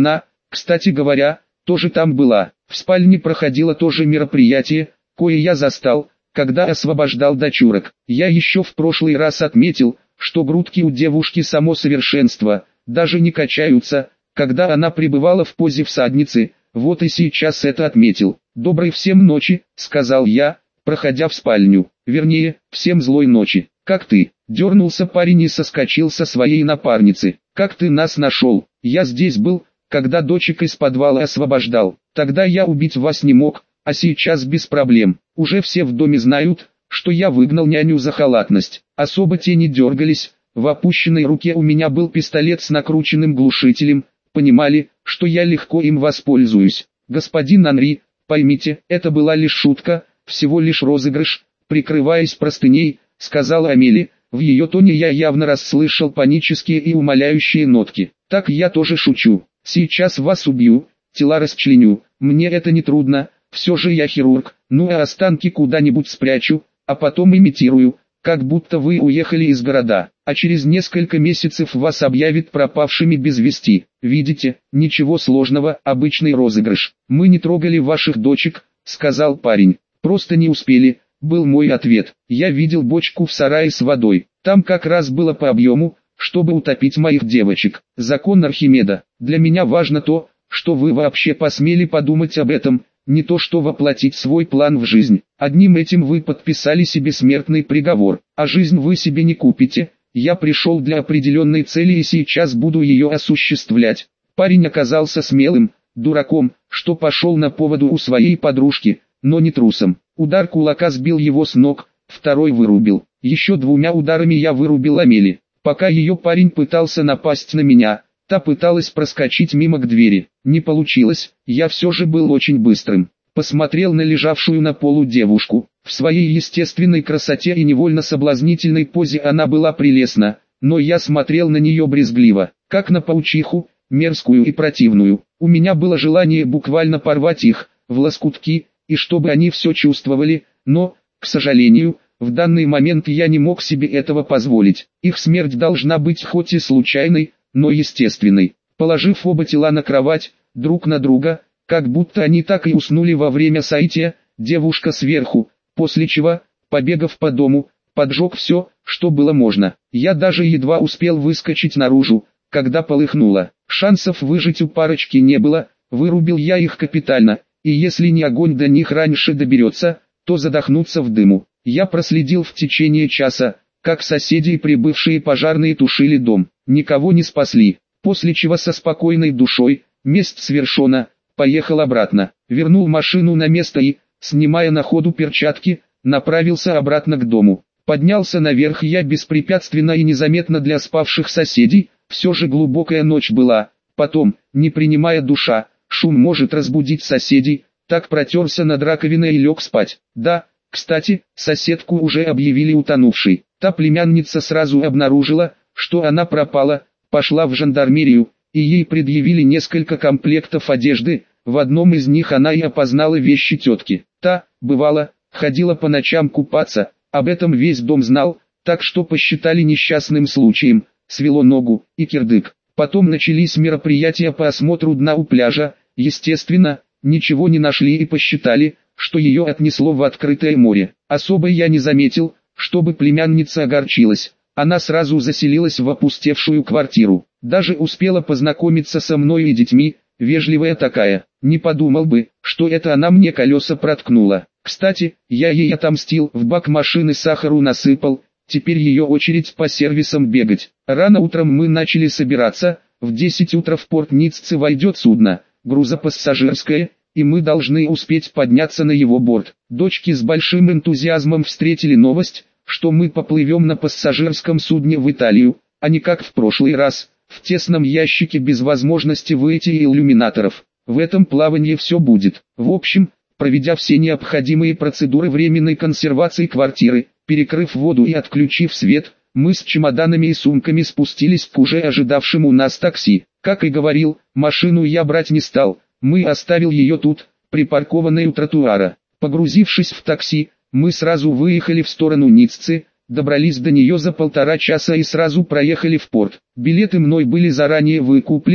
кстати говоря, тоже там была. В спальне проходило то же мероприятие, кое я застал, когда освобождал дочурок. Я еще в прошлый раз отметил, что грудки у девушки само совершенство, даже не качаются, когда она пребывала в позе всадницы, вот и сейчас это отметил. «Доброй всем ночи», — сказал я, проходя в спальню, вернее, всем злой ночи. «Как ты?» — дернулся парень и соскочил со своей напарницы. «Как ты нас нашел? Я здесь был, когда дочек из подвала освобождал. Тогда я убить вас не мог, а сейчас без проблем. Уже все в доме знают, что я выгнал няню за халатность. Особо те не дергались, в опущенной руке у меня был пистолет с накрученным глушителем, понимали, что я легко им воспользуюсь. Господин Анри, поймите, это была лишь шутка, всего лишь розыгрыш», прикрываясь простыней, сказала Амели. В ее тоне я явно расслышал панические и умоляющие нотки. «Так я тоже шучу. Сейчас вас убью, тела расчленю, мне это не трудно, все же я хирург, ну а останки куда-нибудь спрячу, а потом имитирую, как будто вы уехали из города, а через несколько месяцев вас объявят пропавшими без вести. Видите, ничего сложного, обычный розыгрыш. Мы не трогали ваших дочек», — сказал парень. «Просто не успели», — был мой ответ. «Я видел бочку в сарае с водой, там как раз было по объему, чтобы утопить моих девочек. Закон Архимеда. Для меня важно то, что вы вообще посмели подумать об этом, не то что воплотить свой план в жизнь. Одним этим вы подписали себе смертный приговор, а жизнь вы себе не купите. Я пришел для определенной цели и сейчас буду ее осуществлять». Парень оказался смелым, дураком, что пошел на поводу у своей подружки, но не трусом. Удар кулака сбил его с ног, второй вырубил. Еще двумя ударами я вырубил Амели. Пока ее парень пытался напасть на меня, та пыталась проскочить мимо к двери. Не получилось, я все же был очень быстрым. Посмотрел на лежавшую на полу девушку. В своей естественной красоте и невольно соблазнительной позе она была прелестна, но я смотрел на нее брезгливо, как на паучиху, мерзкую и противную. У меня было желание буквально порвать их в лоскутки, и чтобы они все чувствовали, но, к сожалению, в данный момент я не мог себе этого позволить. Их смерть должна быть хоть и случайной, но естественной. Положив оба тела на кровать, друг на друга, как будто они так и уснули во время соития, девушка сверху, после чего, побегав по дому, поджег все, что было можно. Я даже едва успел выскочить наружу, когда полыхнуло. Шансов выжить у парочки не было, вырубил я их капитально, и если не огонь до них раньше доберется, то задохнутся в дыму. Я проследил в течение часа, как соседи и прибывшие пожарные тушили дом, никого не спасли, после чего со спокойной душой, месть свершена, поехал обратно, вернул машину на место и, снимая на ходу перчатки, направился обратно к дому. Поднялся наверх я беспрепятственно и незаметно для спавших соседей, все же глубокая ночь была. Потом, не принимая душа, шум может разбудить соседей, так протерся над раковиной и лег спать. Да, кстати, соседку уже объявили утонувшей. Та племянница сразу обнаружила, что она пропала, пошла в жандармерию, и ей предъявили несколько комплектов одежды. В одном из них она и опознала вещи тетки. Та, бывало, ходила по ночам купаться, об этом весь дом знал, так что посчитали несчастным случаем, свело ногу и кирдык. Потом начались мероприятия по осмотру дна у пляжа, естественно, ничего не нашли и посчитали, что ее отнесло в открытое море. Особо я не заметил, чтобы племянница огорчилась, она сразу заселилась в опустевшую квартиру, даже успела познакомиться со мной и детьми, вежливая такая, не подумал бы, что это она мне колеса проткнула. Кстати, я ей отомстил, в бак машины сахару насыпал, теперь ее очередь по сервисам бегать. Рано утром мы начали собираться, в десять утра в порт Ниццы войдет судно, грузопассажирское, и мы должны успеть подняться на его борт. Дочки с большим энтузиазмом встретили новость, что мы поплывем на пассажирском судне в Италию, а не как в прошлый раз, в тесном ящике без возможности выйти и иллюминаторов. В этом плавании все будет. В общем, проведя все необходимые процедуры временной консервации квартиры, перекрыв воду и отключив свет, мы с чемоданами и сумками спустились к уже ожидавшему нас такси. Как и говорил, машину я брать не стал, мы оставил ее тут, припаркованной у тротуара. Погрузившись в такси, мы сразу выехали в сторону Ниццы, добрались до нее за полтора часа и сразу проехали в порт. Билеты мной были заранее выкуплены,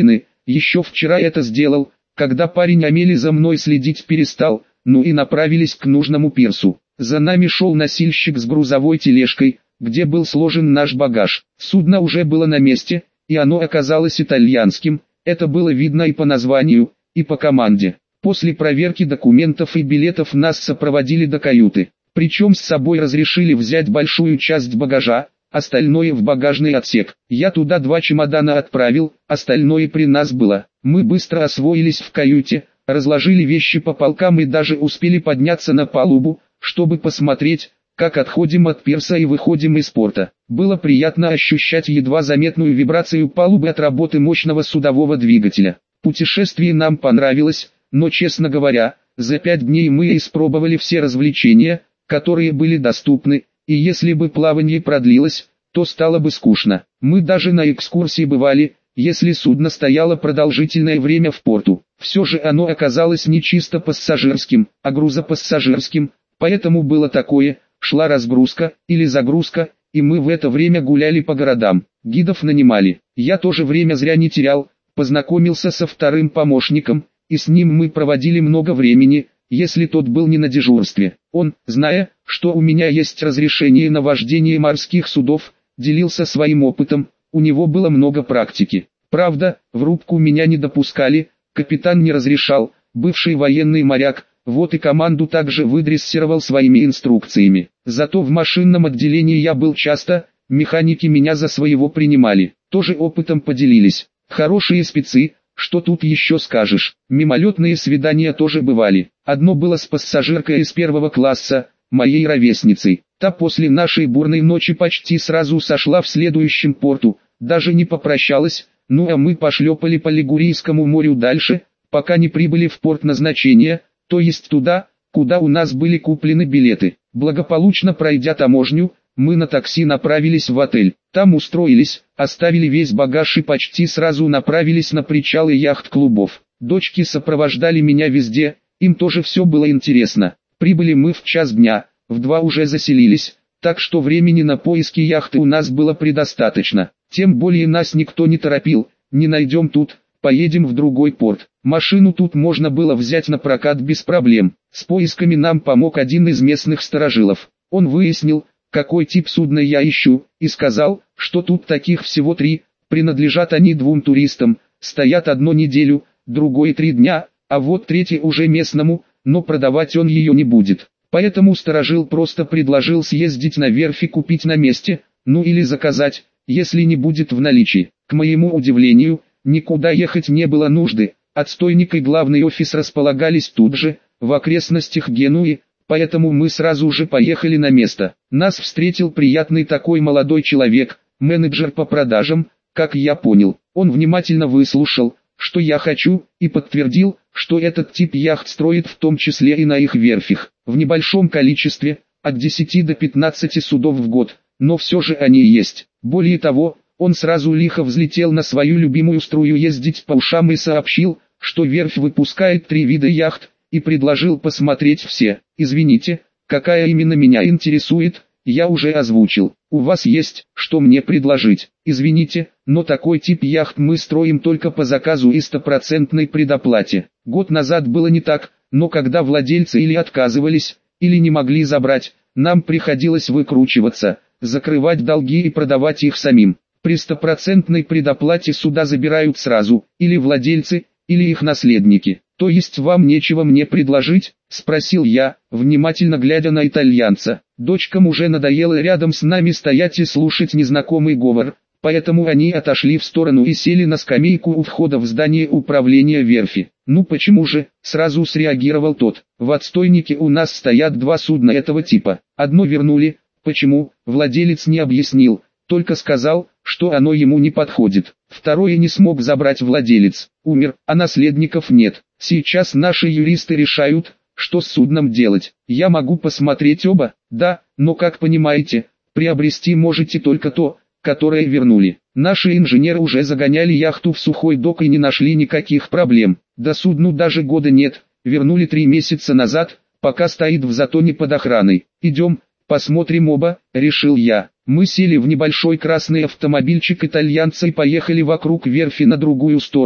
еще вчера это сделал, когда парень Амели за мной следить перестал, ну и направились к нужному пирсу. За нами шел носильщик с грузовой тележкой, где был сложен наш багаж. Судно уже было на месте, и оно оказалось итальянским, это было видно и по названию, и по команде. После проверки документов и билетов нас сопроводили до каюты. Причем с собой разрешили взять большую часть багажа, остальное в багажный отсек. Я туда два чемодана отправил, остальное при нас было. Мы быстро освоились в каюте, разложили вещи по полкам и даже успели подняться на палубу, чтобы посмотреть, как отходим от пирса и выходим из порта. Было приятно ощущать едва заметную вибрацию палубы от работы мощного судового двигателя. Путешествие нам понравилось, но, честно говоря, за пять дней мы испробовали все развлечения, которые были доступны, и если бы плавание продлилось, то стало бы скучно. Мы даже на экскурсии бывали, если судно стояло продолжительное время в порту. Все же оно оказалось не чисто пассажирским, а грузопассажирским, поэтому было такое, шла разгрузка или загрузка, и мы в это время гуляли по городам, гидов нанимали. Я тоже время зря не терял, познакомился со вторым помощником, и с ним мы проводили много времени, если тот был не на дежурстве. Он, зная, что у меня есть разрешение на вождение морских судов, делился своим опытом, у него было много практики. Правда, в рубку меня не допускали, капитан не разрешал, бывший военный моряк, вот и команду также выдрессировал своими инструкциями. Зато в машинном отделении я был часто, механики меня за своего принимали, тоже опытом поделились. Хорошие спецы, что тут еще скажешь. Мимолетные свидания тоже бывали. Одно было с пассажиркой из первого класса, моей ровесницей. Та после нашей бурной ночи почти сразу сошла в следующем порту, даже не попрощалась, ну а мы пошлепали по Лигурийскому морю дальше, пока не прибыли в порт назначения, то есть туда, куда у нас были куплены билеты. Благополучно пройдя таможню, мы на такси направились в отель. Там устроились, оставили весь багаж и почти сразу направились на причалы яхт-клубов. Дочки сопровождали меня везде, им тоже все было интересно. Прибыли мы в час дня, в два уже заселились, так что времени на поиски яхты у нас было предостаточно. Тем более нас никто не торопил, не найдем тут, поедем в другой порт. Машину тут можно было взять на прокат без проблем. С поисками нам помог один из местных старожилов. Он выяснил, какой тип судна я ищу, и сказал, что тут таких всего три, принадлежат они двум туристам, стоят одну неделю, другой три дня, а вот третий уже местному, но продавать он ее не будет. Поэтому сторожил просто предложил съездить на верфь и купить на месте, ну или заказать, если не будет в наличии. К моему удивлению, никуда ехать не было нужды, отстойник и главный офис располагались тут же, в окрестностях Генуи, поэтому мы сразу же поехали на место. Нас встретил приятный такой молодой человек, менеджер по продажам, как я понял. Он внимательно выслушал, что я хочу, и подтвердил, что этот тип яхт строит в том числе и на их верфях. В небольшом количестве, от десяти до пятнадцати судов в год, но все же они есть. Более того, он сразу лихо взлетел на свою любимую струю ездить по ушам и сообщил, что верфь выпускает три вида яхт, и предложил посмотреть все. Извините, какая именно меня интересует, я уже озвучил. У вас есть, что мне предложить. Извините, но такой тип яхт мы строим только по заказу и стопроцентной предоплате. Год назад было не так, но когда владельцы или отказывались, или не могли забрать, нам приходилось выкручиваться, закрывать долги и продавать их самим. При стопроцентной предоплате суда забирают сразу, или владельцы, или их наследники. То есть вам нечего мне предложить? Спросил я, внимательно глядя на итальянца. Дочкам уже надоело рядом с нами стоять и слушать незнакомый говор, поэтому они отошли в сторону и сели на скамейку у входа в здание управления верфи. Ну почему же, сразу среагировал тот. В отстойнике у нас стоят два судна этого типа. Одно вернули, почему, владелец не объяснил, только сказал, что оно ему не подходит. Второе не смог забрать владелец, умер, а наследников нет. Сейчас наши юристы решают, что с судном делать. Я могу посмотреть оба, да, но как понимаете, приобрести можете только то, которое вернули. Наши инженеры уже загоняли яхту в сухой док и не нашли никаких проблем. До судну даже года нет, вернули три месяца назад, пока стоит в затоне под охраной. Идем, посмотрим оба, решил я. Мы сели в небольшой красный автомобильчик итальянца и поехали вокруг верфи на другую сторону.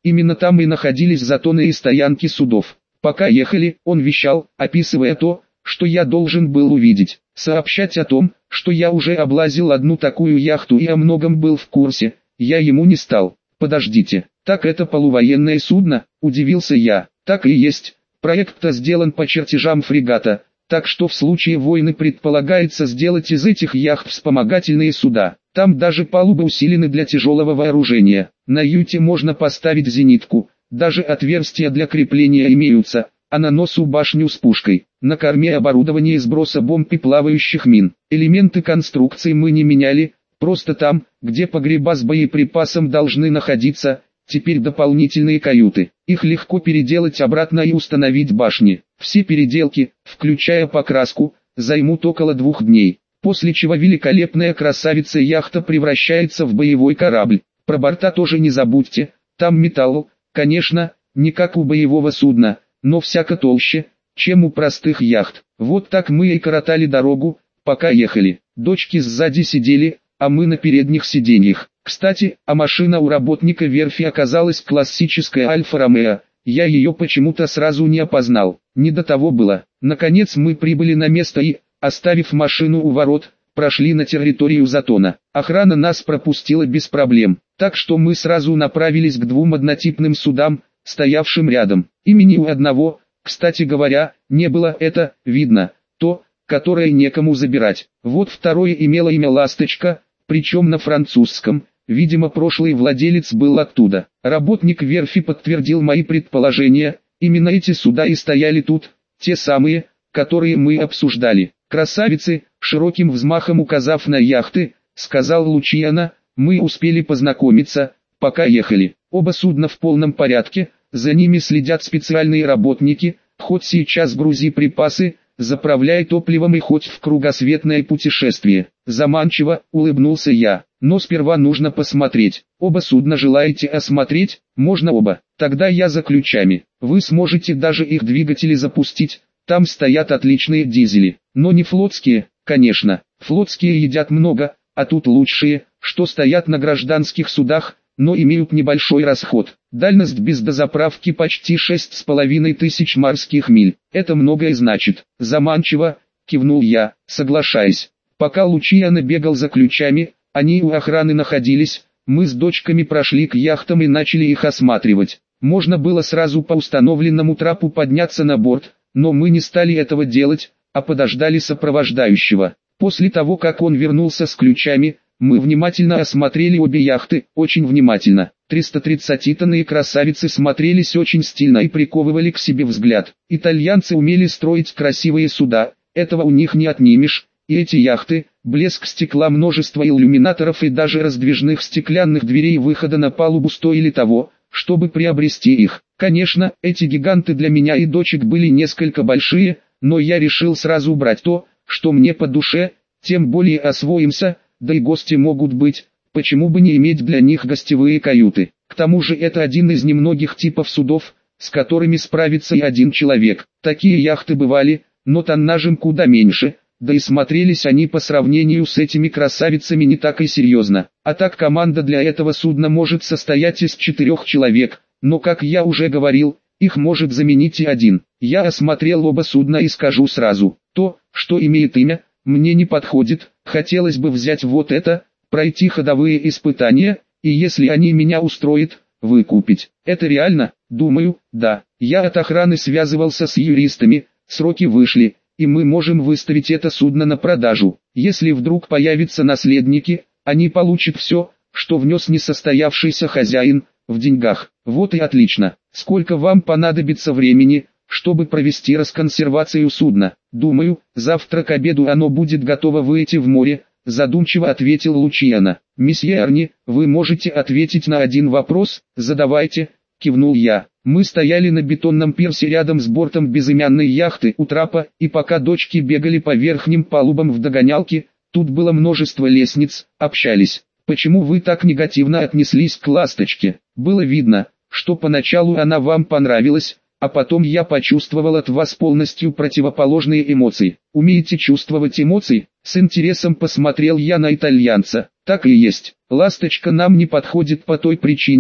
Именно там и находились затоны и стоянки судов. Пока ехали, он вещал, описывая то, что я должен был увидеть. Сообщать о том, что я уже облазил одну такую яхту и о многом был в курсе, я ему не стал. «Подождите, так это полувоенное судно?» – удивился я. «Так и есть. Проект-то сделан по чертежам фрегата, так что в случае войны предполагается сделать из этих яхт вспомогательные суда. Там даже палубы усилены для тяжелого вооружения. На юте можно поставить зенитку, даже отверстия для крепления имеются, а на носу башню с пушкой. На корме оборудование сброса бомб и плавающих мин. Элементы конструкции мы не меняли, просто там, где погреба с боеприпасом должны находиться, теперь дополнительные каюты. Их легко переделать обратно и установить башни. Все переделки, включая покраску, займут около двух дней. После чего великолепная красавица-яхта превращается в боевой корабль. Про борта тоже не забудьте, там металл, конечно, не как у боевого судна, но всяко толще, чем у простых яхт. Вот так мы и коротали дорогу, пока ехали. Дочки сзади сидели, а мы на передних сиденьях. Кстати, а машина у работника верфи оказалась классическая Альфа-Ромео. Я ее почему-то сразу не опознал. Не до того было. Наконец мы прибыли на место и, оставив машину у ворот, прошли на территорию затона. Охрана нас пропустила без проблем, так что мы сразу направились к двум однотипным судам, стоявшим рядом. Имени у одного, кстати говоря, не было, это, видно, то, которое некому забирать. Вот второе имело имя «Ласточка», причем на французском, видимо прошлый владелец был оттуда. Работник верфи подтвердил мои предположения, именно эти суда и стояли тут, те самые, которые мы обсуждали. «Красавицы», широким взмахом указав на яхты, сказал Лучиано, мы успели познакомиться, пока ехали. Оба судна в полном порядке, за ними следят специальные работники, хоть сейчас грузи припасы, заправляй топливом и хоть в кругосветное путешествие. Заманчиво, улыбнулся я, но сперва нужно посмотреть. Оба судна желаете осмотреть? Можно оба. Тогда я за ключами. Вы сможете даже их двигатели запустить, там стоят отличные дизели, но не флотские, конечно. Флотские едят много, а тут лучшие, что стоят на гражданских судах, но имеют небольшой расход. Дальность без дозаправки почти шесть с половиной тысяч морских миль. Это многое значит. Заманчиво, кивнул я, соглашаясь. Пока Лучиано бегал за ключами, они у охраны находились, мы с дочками прошли к яхтам и начали их осматривать. Можно было сразу по установленному трапу подняться на борт, но мы не стали этого делать, а подождали сопровождающего. После того, как он вернулся с ключами, мы внимательно осмотрели обе яхты, очень внимательно. триста тридцатитонные красавицы смотрелись очень стильно и приковывали к себе взгляд. Итальянцы умели строить красивые суда, этого у них не отнимешь, и эти яхты, блеск стекла, множество иллюминаторов и даже раздвижных стеклянных дверей выхода на палубу стоили того, чтобы приобрести их. Конечно, эти гиганты для меня и дочек были несколько большие, но я решил сразу убрать то, что мне по душе, тем более освоимся, да и гости могут быть, почему бы не иметь для них гостевые каюты. К тому же это один из немногих типов судов, с которыми справится и один человек. Такие яхты бывали, но тоннажем куда меньше, да и смотрелись они по сравнению с этими красавицами не так и серьезно. А так команда для этого судна может состоять из четырех человек, но как я уже говорил, их может заменить и один. Я осмотрел оба судна и скажу сразу, то, что имеет имя, мне не подходит, хотелось бы взять вот это, пройти ходовые испытания, и если они меня устроят, выкупить. Это реально? Думаю, да. Я от охраны связывался с юристами, сроки вышли, и мы можем выставить это судно на продажу. Если вдруг появятся наследники, они получат все, что внес несостоявшийся хозяин, в деньгах. Вот и отлично. Сколько вам понадобится времени, чтобы провести расконсервацию судна? Думаю, завтра к обеду оно будет готово выйти в море, задумчиво ответил Лучиано. Месье Арни, вы можете ответить на один вопрос? Задавайте, кивнул я. Мы стояли на бетонном пирсе рядом с бортом безымянной яхты у трапа, и пока дочки бегали по верхним палубам в догонялке, тут было множество лестниц, общались. Почему вы так негативно отнеслись к «Ласточке»? Было видно, что поначалу она вам понравилась, а потом я почувствовал от вас полностью противоположные эмоции. Умеете чувствовать эмоции? С интересом посмотрел я на итальянца. Так и есть. «Ласточка» нам не подходит по той причине,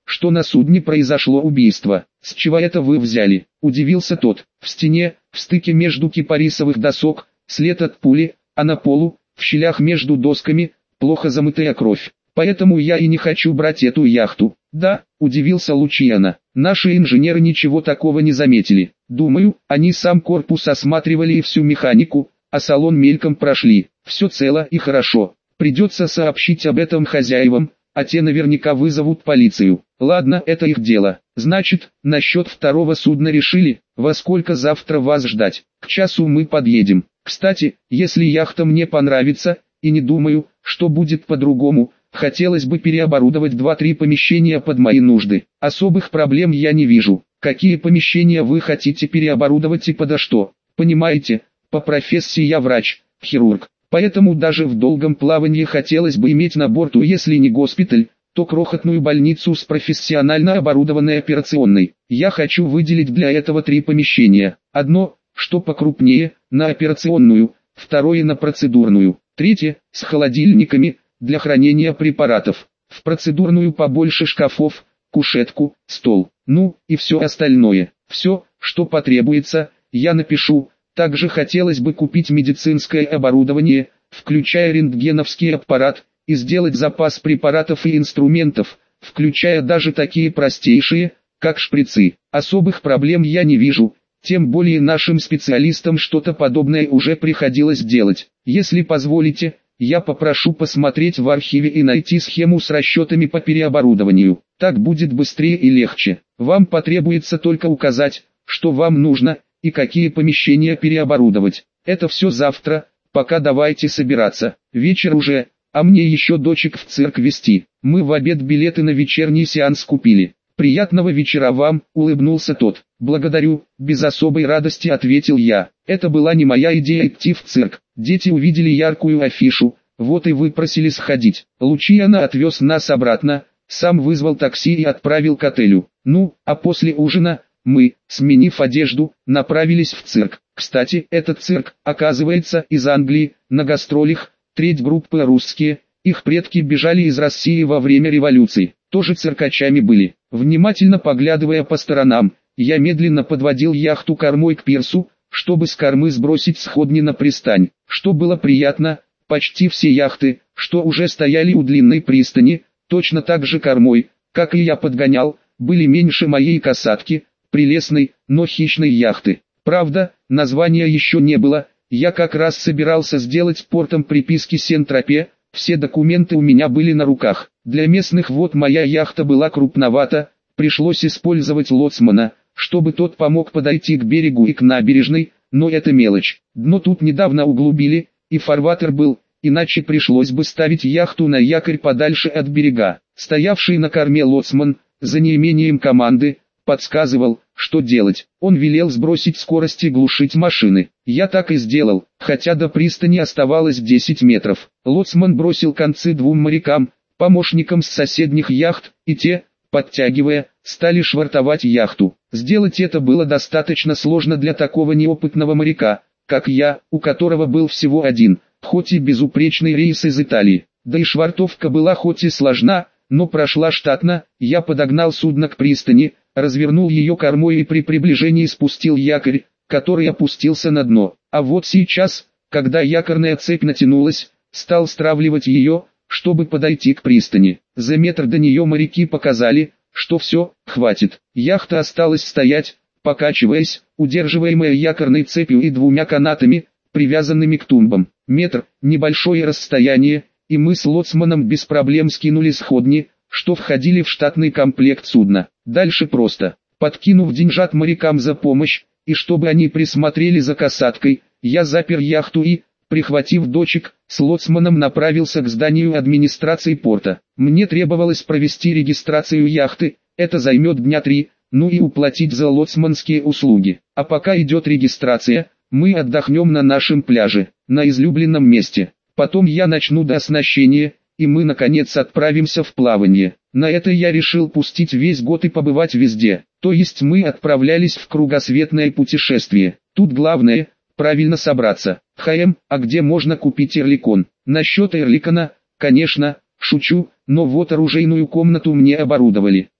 что на судне произошло убийство. С чего это вы взяли? Удивился тот. В стене, в стыке между кипарисовых досок, след от пули, а на полу, в щелях между досками, плохо замытая кровь. Поэтому я и не хочу брать эту яхту. Да, удивился Лучиано. Наши инженеры ничего такого не заметили. Думаю, они сам корпус осматривали и всю механику, а салон мельком прошли. Все цело и хорошо. Придется сообщить об этом хозяевам, а те наверняка вызовут полицию. Ладно, это их дело. Значит, насчет второго судна решили, во сколько завтра вас ждать. К часу мы подъедем. Кстати, если яхта мне понравится, и не думаю, что будет по-другому, хотелось бы переоборудовать два-три помещения под мои нужды. Особых проблем я не вижу. Какие помещения вы хотите переоборудовать и подо что? Понимаете, по профессии я врач, хирург. Поэтому даже в долгом плавании хотелось бы иметь на борту, если не госпиталь, то крохотную больницу с профессионально оборудованной операционной. Я хочу выделить для этого три помещения. Одно, что покрупнее, на операционную, второе на процедурную, третье, с холодильниками, для хранения препаратов. В процедурную побольше шкафов, кушетку, стол, ну и все остальное. Все, что потребуется, я напишу. Также хотелось бы купить медицинское оборудование, включая рентгеновский аппарат, и сделать запас препаратов и инструментов, включая даже такие простейшие, как шприцы. Особых проблем я не вижу, тем более нашим специалистам что-то подобное уже приходилось делать. Если позволите, я попрошу посмотреть в архиве и найти схему с расчетами по переоборудованию. Так будет быстрее и легче. Вам потребуется только указать, что вам нужно, и какие помещения переоборудовать. Это все завтра, пока давайте собираться. Вечер уже, а мне еще дочек в цирк везти. Мы в обед билеты на вечерний сеанс купили. Приятного вечера вам, улыбнулся тот. Благодарю, без особой радости ответил я. Это была не моя идея идти в цирк. Дети увидели яркую афишу, вот и выпросили сходить. Лучиано отвез нас обратно, сам вызвал такси и отправил к отелю. Ну, а после ужина мы, сменив одежду, направились в цирк. Кстати, этот цирк, оказывается, из Англии, на гастролях, треть группы русские, их предки бежали из России во время революции, тоже циркачами были. Внимательно поглядывая по сторонам, я медленно подводил яхту кормой к пирсу, чтобы с кормы сбросить сходни на пристань. Что было приятно, почти все яхты, что уже стояли у длинной пристани, точно так же кормой, как и я подгонял, были меньше моей касатки, прелестной, но хищной яхты. Правда, названия еще не было, я как раз собирался сделать портом приписки Сен-Тропе, все документы у меня были на руках. Для местных вод моя яхта была крупновата, пришлось использовать лоцмана, чтобы тот помог подойти к берегу и к набережной, но это мелочь. Дно тут недавно углубили, и фарватер был, иначе пришлось бы ставить яхту на якорь подальше от берега. Стоявший на корме лоцман, за неимением команды, подсказывал, что делать. Он велел сбросить скорость и глушить машины. Я так и сделал, хотя до пристани оставалось десять метров. Лоцман бросил концы двум морякам, помощникам с соседних яхт, и те, подтягивая, стали швартовать яхту. Сделать это было достаточно сложно для такого неопытного моряка, как я, у которого был всего один, хоть и безупречный рейс из Италии. Да и швартовка была хоть и сложна, но прошла штатно. Я подогнал судно к пристани, развернул ее кормой и при приближении спустил якорь, который опустился на дно. А вот сейчас, когда якорная цепь натянулась, стал стравливать ее, чтобы подойти к пристани. За метр до нее моряки показали, что все, хватит. Яхта осталась стоять, покачиваясь, удерживаемая якорной цепью и двумя канатами, привязанными к тумбам. Метр, небольшое расстояние, и мы с лоцманом без проблем скинули сходни, что входили в штатный комплект судна. Дальше просто. Подкинув деньжат морякам за помощь, и чтобы они присмотрели за касаткой, я запер яхту и, прихватив дочек, с лоцманом направился к зданию администрации порта. Мне требовалось провести регистрацию яхты, это займет дня три, ну и уплатить за лоцманские услуги. А пока идет регистрация, мы отдохнем на нашем пляже, на излюбленном месте. Потом я начну до оснащения, и мы наконец отправимся в плавание. На это я решил пустить весь год и побывать везде. То есть мы отправлялись в кругосветное путешествие. Тут главное – правильно собраться. ХМ, а где можно купить Эрликон? Насчет Эрликона, конечно, шучу, но вот оружейную комнату мне оборудовали.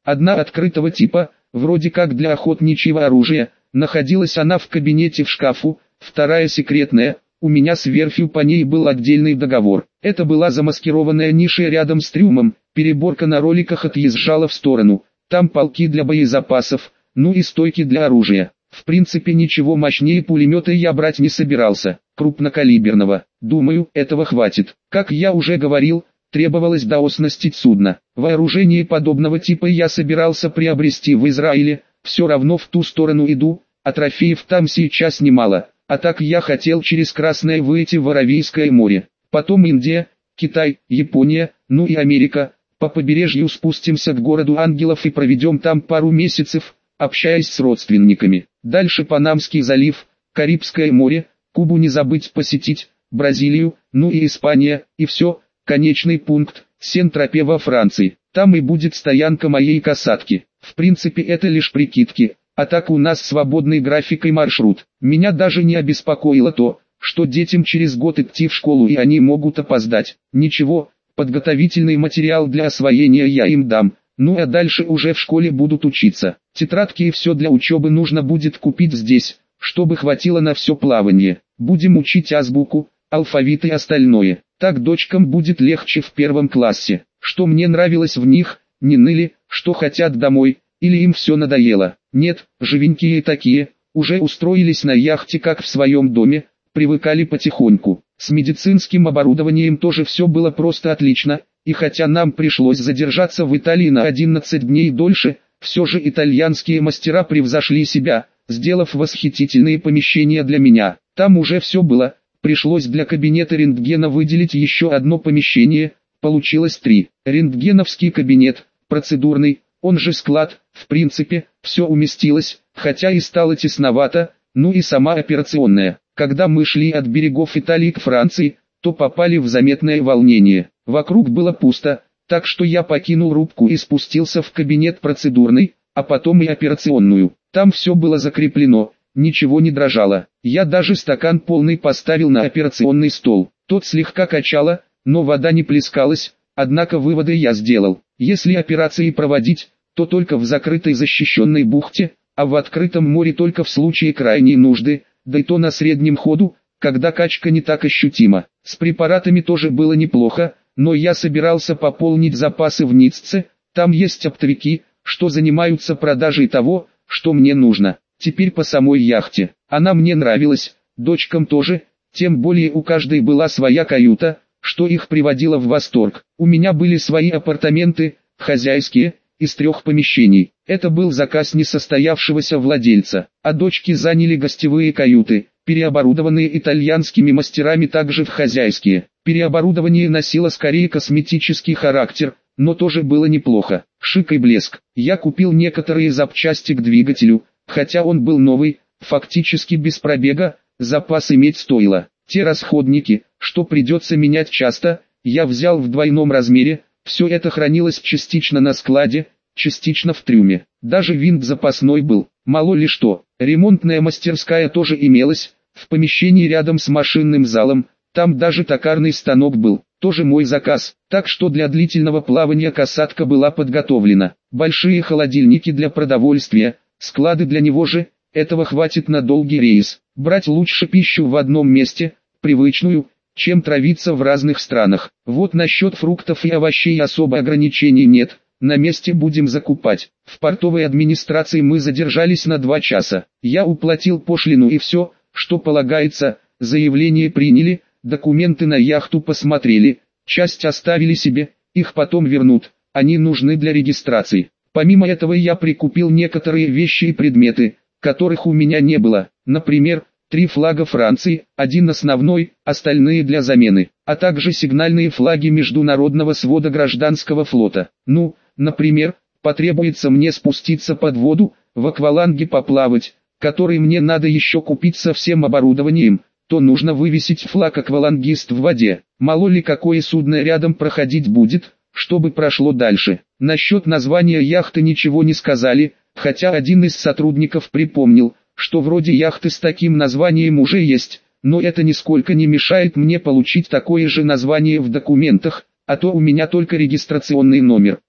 Одна открытого типа, вроде как для охотничьего оружия, находилась она в кабинете в шкафу, вторая секретная, у меня с верфью по ней был отдельный договор. Это была замаскированная ниша рядом с трюмом, переборка на роликах отъезжала в сторону, там полки для боезапасов, ну и стойки для оружия. В принципе ничего мощнее пулемета я брать не собирался, крупнокалиберного. Думаю, этого хватит. Как я уже говорил, требовалось дооснастить судно. Вооружение подобного типа я собирался приобрести в Израиле, все равно в ту сторону иду, а трофеев там сейчас немало. А так я хотел через Красное выйти в Аравийское море. Потом Индия, Китай, Япония, ну и Америка. По побережью спустимся к городу ангелов и проведем там пару месяцев, общаясь с родственниками. Дальше Панамский залив, Карибское море, Кубу не забыть посетить, Бразилию, ну и Испания, и все, конечный пункт, Сен-Тропе во Франции. Там и будет стоянка моей касатки. В принципе это лишь прикидки, а так у нас свободный график и маршрут. Меня даже не обеспокоило то, что детям через год идти в школу и они могут опоздать. Ничего, подготовительный материал для освоения я им дам. Ну а дальше уже в школе будут учиться. Тетрадки и все для учебы нужно будет купить здесь, чтобы хватило на все плавание. Будем учить азбуку, алфавит и остальное. Так дочкам будет легче в первом классе. Что мне нравилось в них, не ныли, что хотят домой, или им все надоело. Нет, живенькие такие, уже устроились на яхте как в своем доме, привыкали потихоньку. С медицинским оборудованием тоже все было просто отлично. И хотя нам пришлось задержаться в Италии на одиннадцать дней дольше, все же итальянские мастера превзошли себя, сделав восхитительные помещения для меня. Там уже все было, пришлось для кабинета рентгена выделить еще одно помещение, получилось три. Рентгеновский кабинет, процедурный, он же склад, в принципе, все уместилось, хотя и стало тесновато, ну и сама операционная. Когда мы шли от берегов Италии к Франции, то попали в заметное волнение. Вокруг было пусто, так что я покинул рубку и спустился в кабинет процедурный, а потом и операционную. Там все было закреплено, ничего не дрожало. Я даже стакан полный поставил на операционный стол. Тот слегка качало, но вода не плескалась, однако выводы я сделал. Если операции проводить, то только в закрытой защищенной бухте, а в открытом море только в случае крайней нужды, да и то на среднем ходу, когда качка не так ощутима. С препаратами тоже было неплохо, но я собирался пополнить запасы в Ницце, там есть оптовики, что занимаются продажей того, что мне нужно. Теперь по самой яхте. Она мне нравилась, дочкам тоже, тем более у каждой была своя каюта, что их приводило в восторг. У меня были свои апартаменты, хозяйские, из трех помещений. Это был заказ несостоявшегося владельца, а дочки заняли гостевые каюты, переоборудованные итальянскими мастерами также в хозяйские. Переоборудование носило скорее косметический характер, но тоже было неплохо. Шик и блеск. Я купил некоторые запчасти к двигателю, хотя он был новый, фактически без пробега, запас иметь стоило. Те расходники, что придется менять часто, я взял в двойном размере, все это хранилось частично на складе, частично в трюме. Даже винт запасной был, мало ли что. Ремонтная мастерская тоже имелась, в помещении рядом с машинным залом, там даже токарный станок был, тоже мой заказ. Так что для длительного плавания касатка была подготовлена. Большие холодильники для продовольствия, склады для него же, этого хватит на долгий рейс. Брать лучше пищу в одном месте, привычную, чем травиться в разных странах. Вот насчет фруктов и овощей особо ограничений нет, на месте будем закупать. В портовой администрации мы задержались на два часа. Я уплатил пошлину и все, что полагается, заявление приняли, документы на яхту посмотрели, часть оставили себе, их потом вернут, они нужны для регистрации. Помимо этого я прикупил некоторые вещи и предметы, которых у меня не было, например, три флага Франции, один основной, остальные для замены, а также сигнальные флаги международного свода гражданского флота. Ну, например, потребуется мне спуститься под воду, в акваланге поплавать, который мне надо еще купить со всем оборудованием, то нужно вывесить флаг аквалангист в воде. Мало ли какое судно рядом проходить будет, чтобы прошло дальше. Насчет названия яхты ничего не сказали, хотя один из сотрудников припомнил, что вроде яхты с таким названием уже есть, но это нисколько не мешает мне получить такое же название в документах, а то у меня только регистрационный номер.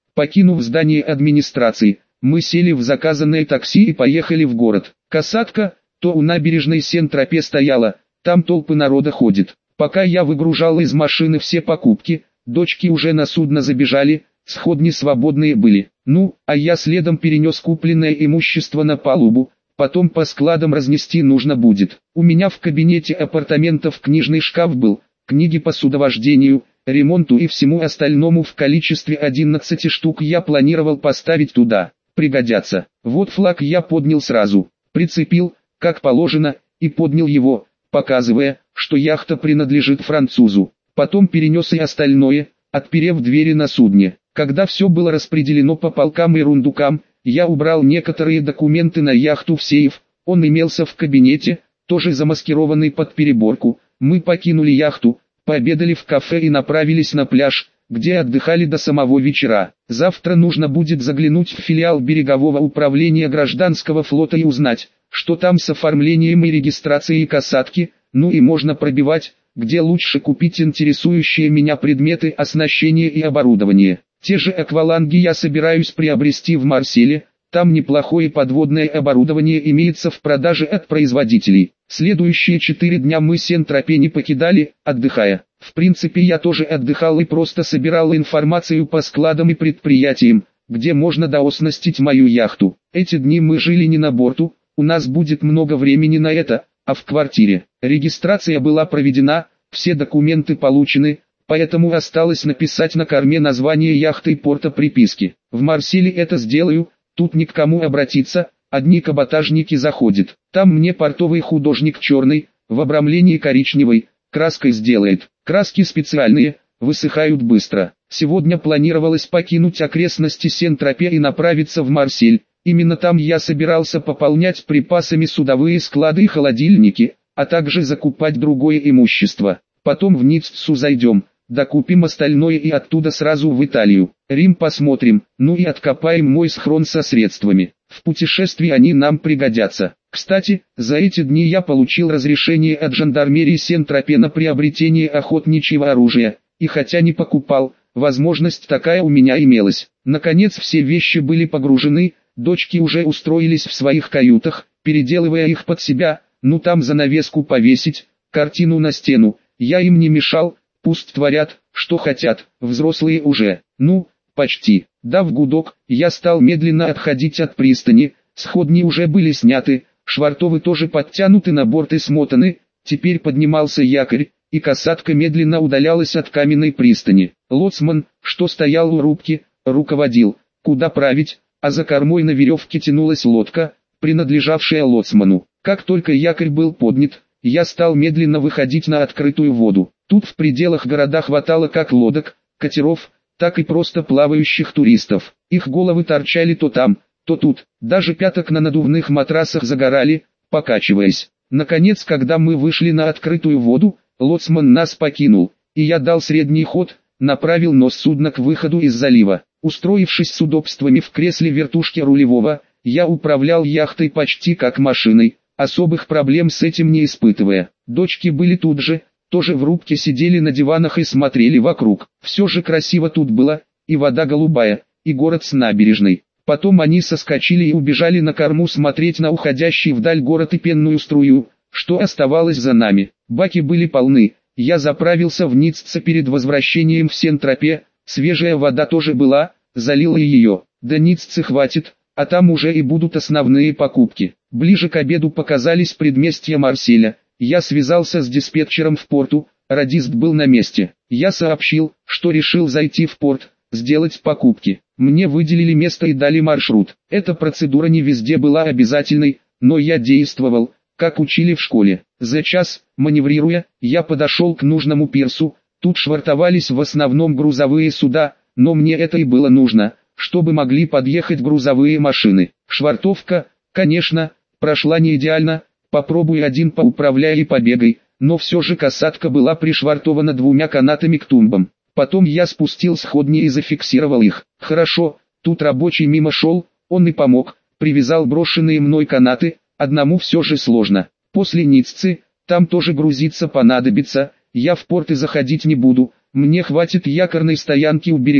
Покинув здание администрации, мы сели в заказанное такси и поехали в город. Касатка, то у набережной Сен-Тропе стояла, там толпы народа ходит. Пока я выгружал из машины все покупки, дочки уже на судно забежали, сходни свободные были. Ну, а я следом перенес купленное имущество на палубу, потом по складам разнести нужно будет. У меня в кабинете апартаментов книжный шкаф был, книги по судовождению, ремонту и всему остальному в количестве одиннадцати штук я планировал поставить туда, пригодятся. Вот флаг я поднял сразу, прицепил, как положено, и поднял его, показывая, что яхта принадлежит французу. Потом перенес и остальное, отперев двери на судне. Когда все было распределено по полкам и рундукам, я убрал некоторые документы на яхту в сейф, он имелся в кабинете, тоже замаскированный под переборку. Мы покинули яхту, пообедали в кафе и направились на пляж, где отдыхали до самого вечера. Завтра нужно будет заглянуть в филиал берегового управления гражданского флота и узнать, что там с оформлением и регистрацией касатки, ну и можно пробивать, где лучше купить интересующие меня предметы оснащения и оборудование. Те же акваланги я собираюсь приобрести в Марселе, там неплохое подводное оборудование имеется в продаже от производителей. Следующие четыре дня мы Сен-Тропе не покидали, отдыхая. В принципе я тоже отдыхал и просто собирал информацию по складам и предприятиям, где можно дооснастить мою яхту. Эти дни мы жили не на борту, у нас будет много времени на это, а в квартире. Регистрация была проведена, все документы получены, поэтому осталось написать на корме название яхты и порта приписки. В Марселе это сделаю, тут ни к кому обратиться, одни каботажники заходят. Там мне портовый художник черный, в обрамлении коричневой, краской сделает. Краски специальные, высыхают быстро. Сегодня планировалось покинуть окрестности Сен-Тропе и направиться в Марсель. Именно там я собирался пополнять припасами судовые склады и холодильники, а также закупать другое имущество. Потом в Ниццу зайдем, докупим остальное и оттуда сразу в Италию. Рим посмотрим, ну и откопаем мой схрон со средствами. В путешествии они нам пригодятся. Кстати, за эти дни я получил разрешение от жандармерии Сен-Тропе на приобретение охотничьего оружия, и хотя не покупал, возможность такая у меня имелась. Наконец все вещи были погружены, дочки уже устроились в своих каютах, переделывая их под себя, ну там занавеску повесить, картину на стену, я им не мешал, пусть творят, что хотят, взрослые уже, ну, почти. Дав гудок, я стал медленно отходить от пристани, сходни уже были сняты, швартовы тоже подтянуты на борт и смотаны, теперь поднимался якорь, и касатка медленно удалялась от каменной пристани. Лоцман, что стоял у рубки, руководил, куда править, а за кормой на веревке тянулась лодка, принадлежавшая лоцману. Как только якорь был поднят, я стал медленно выходить на открытую воду. Тут в пределах города хватало как лодок, катеров, так и просто плавающих туристов. Их головы торчали то там, то тут, даже пяток на надувных матрасах загорали, покачиваясь. Наконец, когда мы вышли на открытую воду, лоцман нас покинул, и я дал средний ход, направил нос судна к выходу из залива. Устроившись с удобствами в кресле вертушки рулевого, я управлял яхтой почти как машиной, особых проблем с этим не испытывая. Дочки были тут же, тоже в рубке сидели на диванах и смотрели вокруг. Все же красиво тут было, и вода голубая, и город с набережной. Потом они соскочили и убежали на корму смотреть на уходящий вдаль город и пенную струю, что оставалось за нами. Баки были полны, я заправился в Ницце перед возвращением в Сен-Тропе, свежая вода тоже была, залила ее. До Ниццы хватит, а там уже и будут основные покупки. Ближе к обеду показались предместья Марселя. Я связался с диспетчером в порту, радист был на месте. Я сообщил, что решил зайти в порт, сделать покупки. Мне выделили место и дали маршрут. Эта процедура не везде была обязательной, но я действовал, как учили в школе. За час, маневрируя, я подошел к нужному пирсу. Тут швартовались в основном грузовые суда, но мне это и было нужно, чтобы могли подъехать грузовые машины. Швартовка, конечно, прошла не идеально, попробуй один поуправляй и побегай, но все же касатка была пришвартована двумя канатами к тумбам. Потом я спустил сходни и зафиксировал их. Хорошо, тут рабочий мимо шел, он и помог, привязал брошенные мной канаты, одному все же сложно. После Ниццы, там тоже грузиться понадобится, я в порт и заходить не буду, мне хватит якорной стоянки у берега,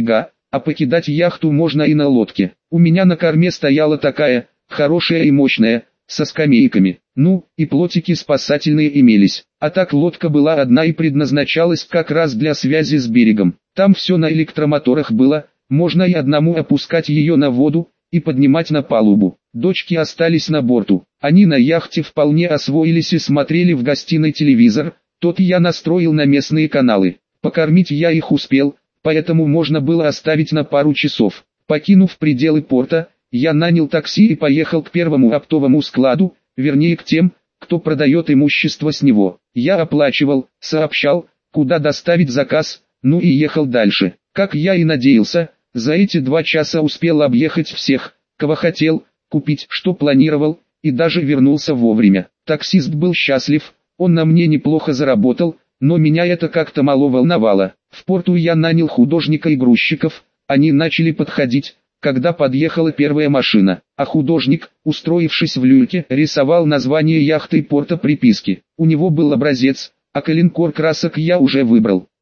а покидать яхту можно и на лодке. У меня на корме стояла такая, хорошая и мощная, со скамейками. Ну, и плотики спасательные имелись. А так лодка была одна и предназначалась как раз для связи с берегом. Там все на электромоторах было, можно и одному опускать ее на воду и поднимать на палубу. Дочки остались на борту. Они на яхте вполне освоились и смотрели в гостиной телевизор, тот я настроил на местные каналы. Покормить я их успел, поэтому можно было оставить на пару часов. Покинув пределы порта, я нанял такси и поехал к первому оптовому складу, вернее к тем, кто продает имущество с него. Я оплачивал, сообщал, куда доставить заказ, ну и ехал дальше. Как я и надеялся, за эти два часа успел объехать всех, кого хотел, купить, что планировал, и даже вернулся вовремя. Таксист был счастлив, он на мне неплохо заработал, но меня это как-то мало волновало. В порту я нанял художника и грузчиков, они начали подходить, когда подъехала первая машина, а художник, устроившись в люльке, рисовал название яхты и порта приписки. У него был образец, а коленкор красок я уже выбрал.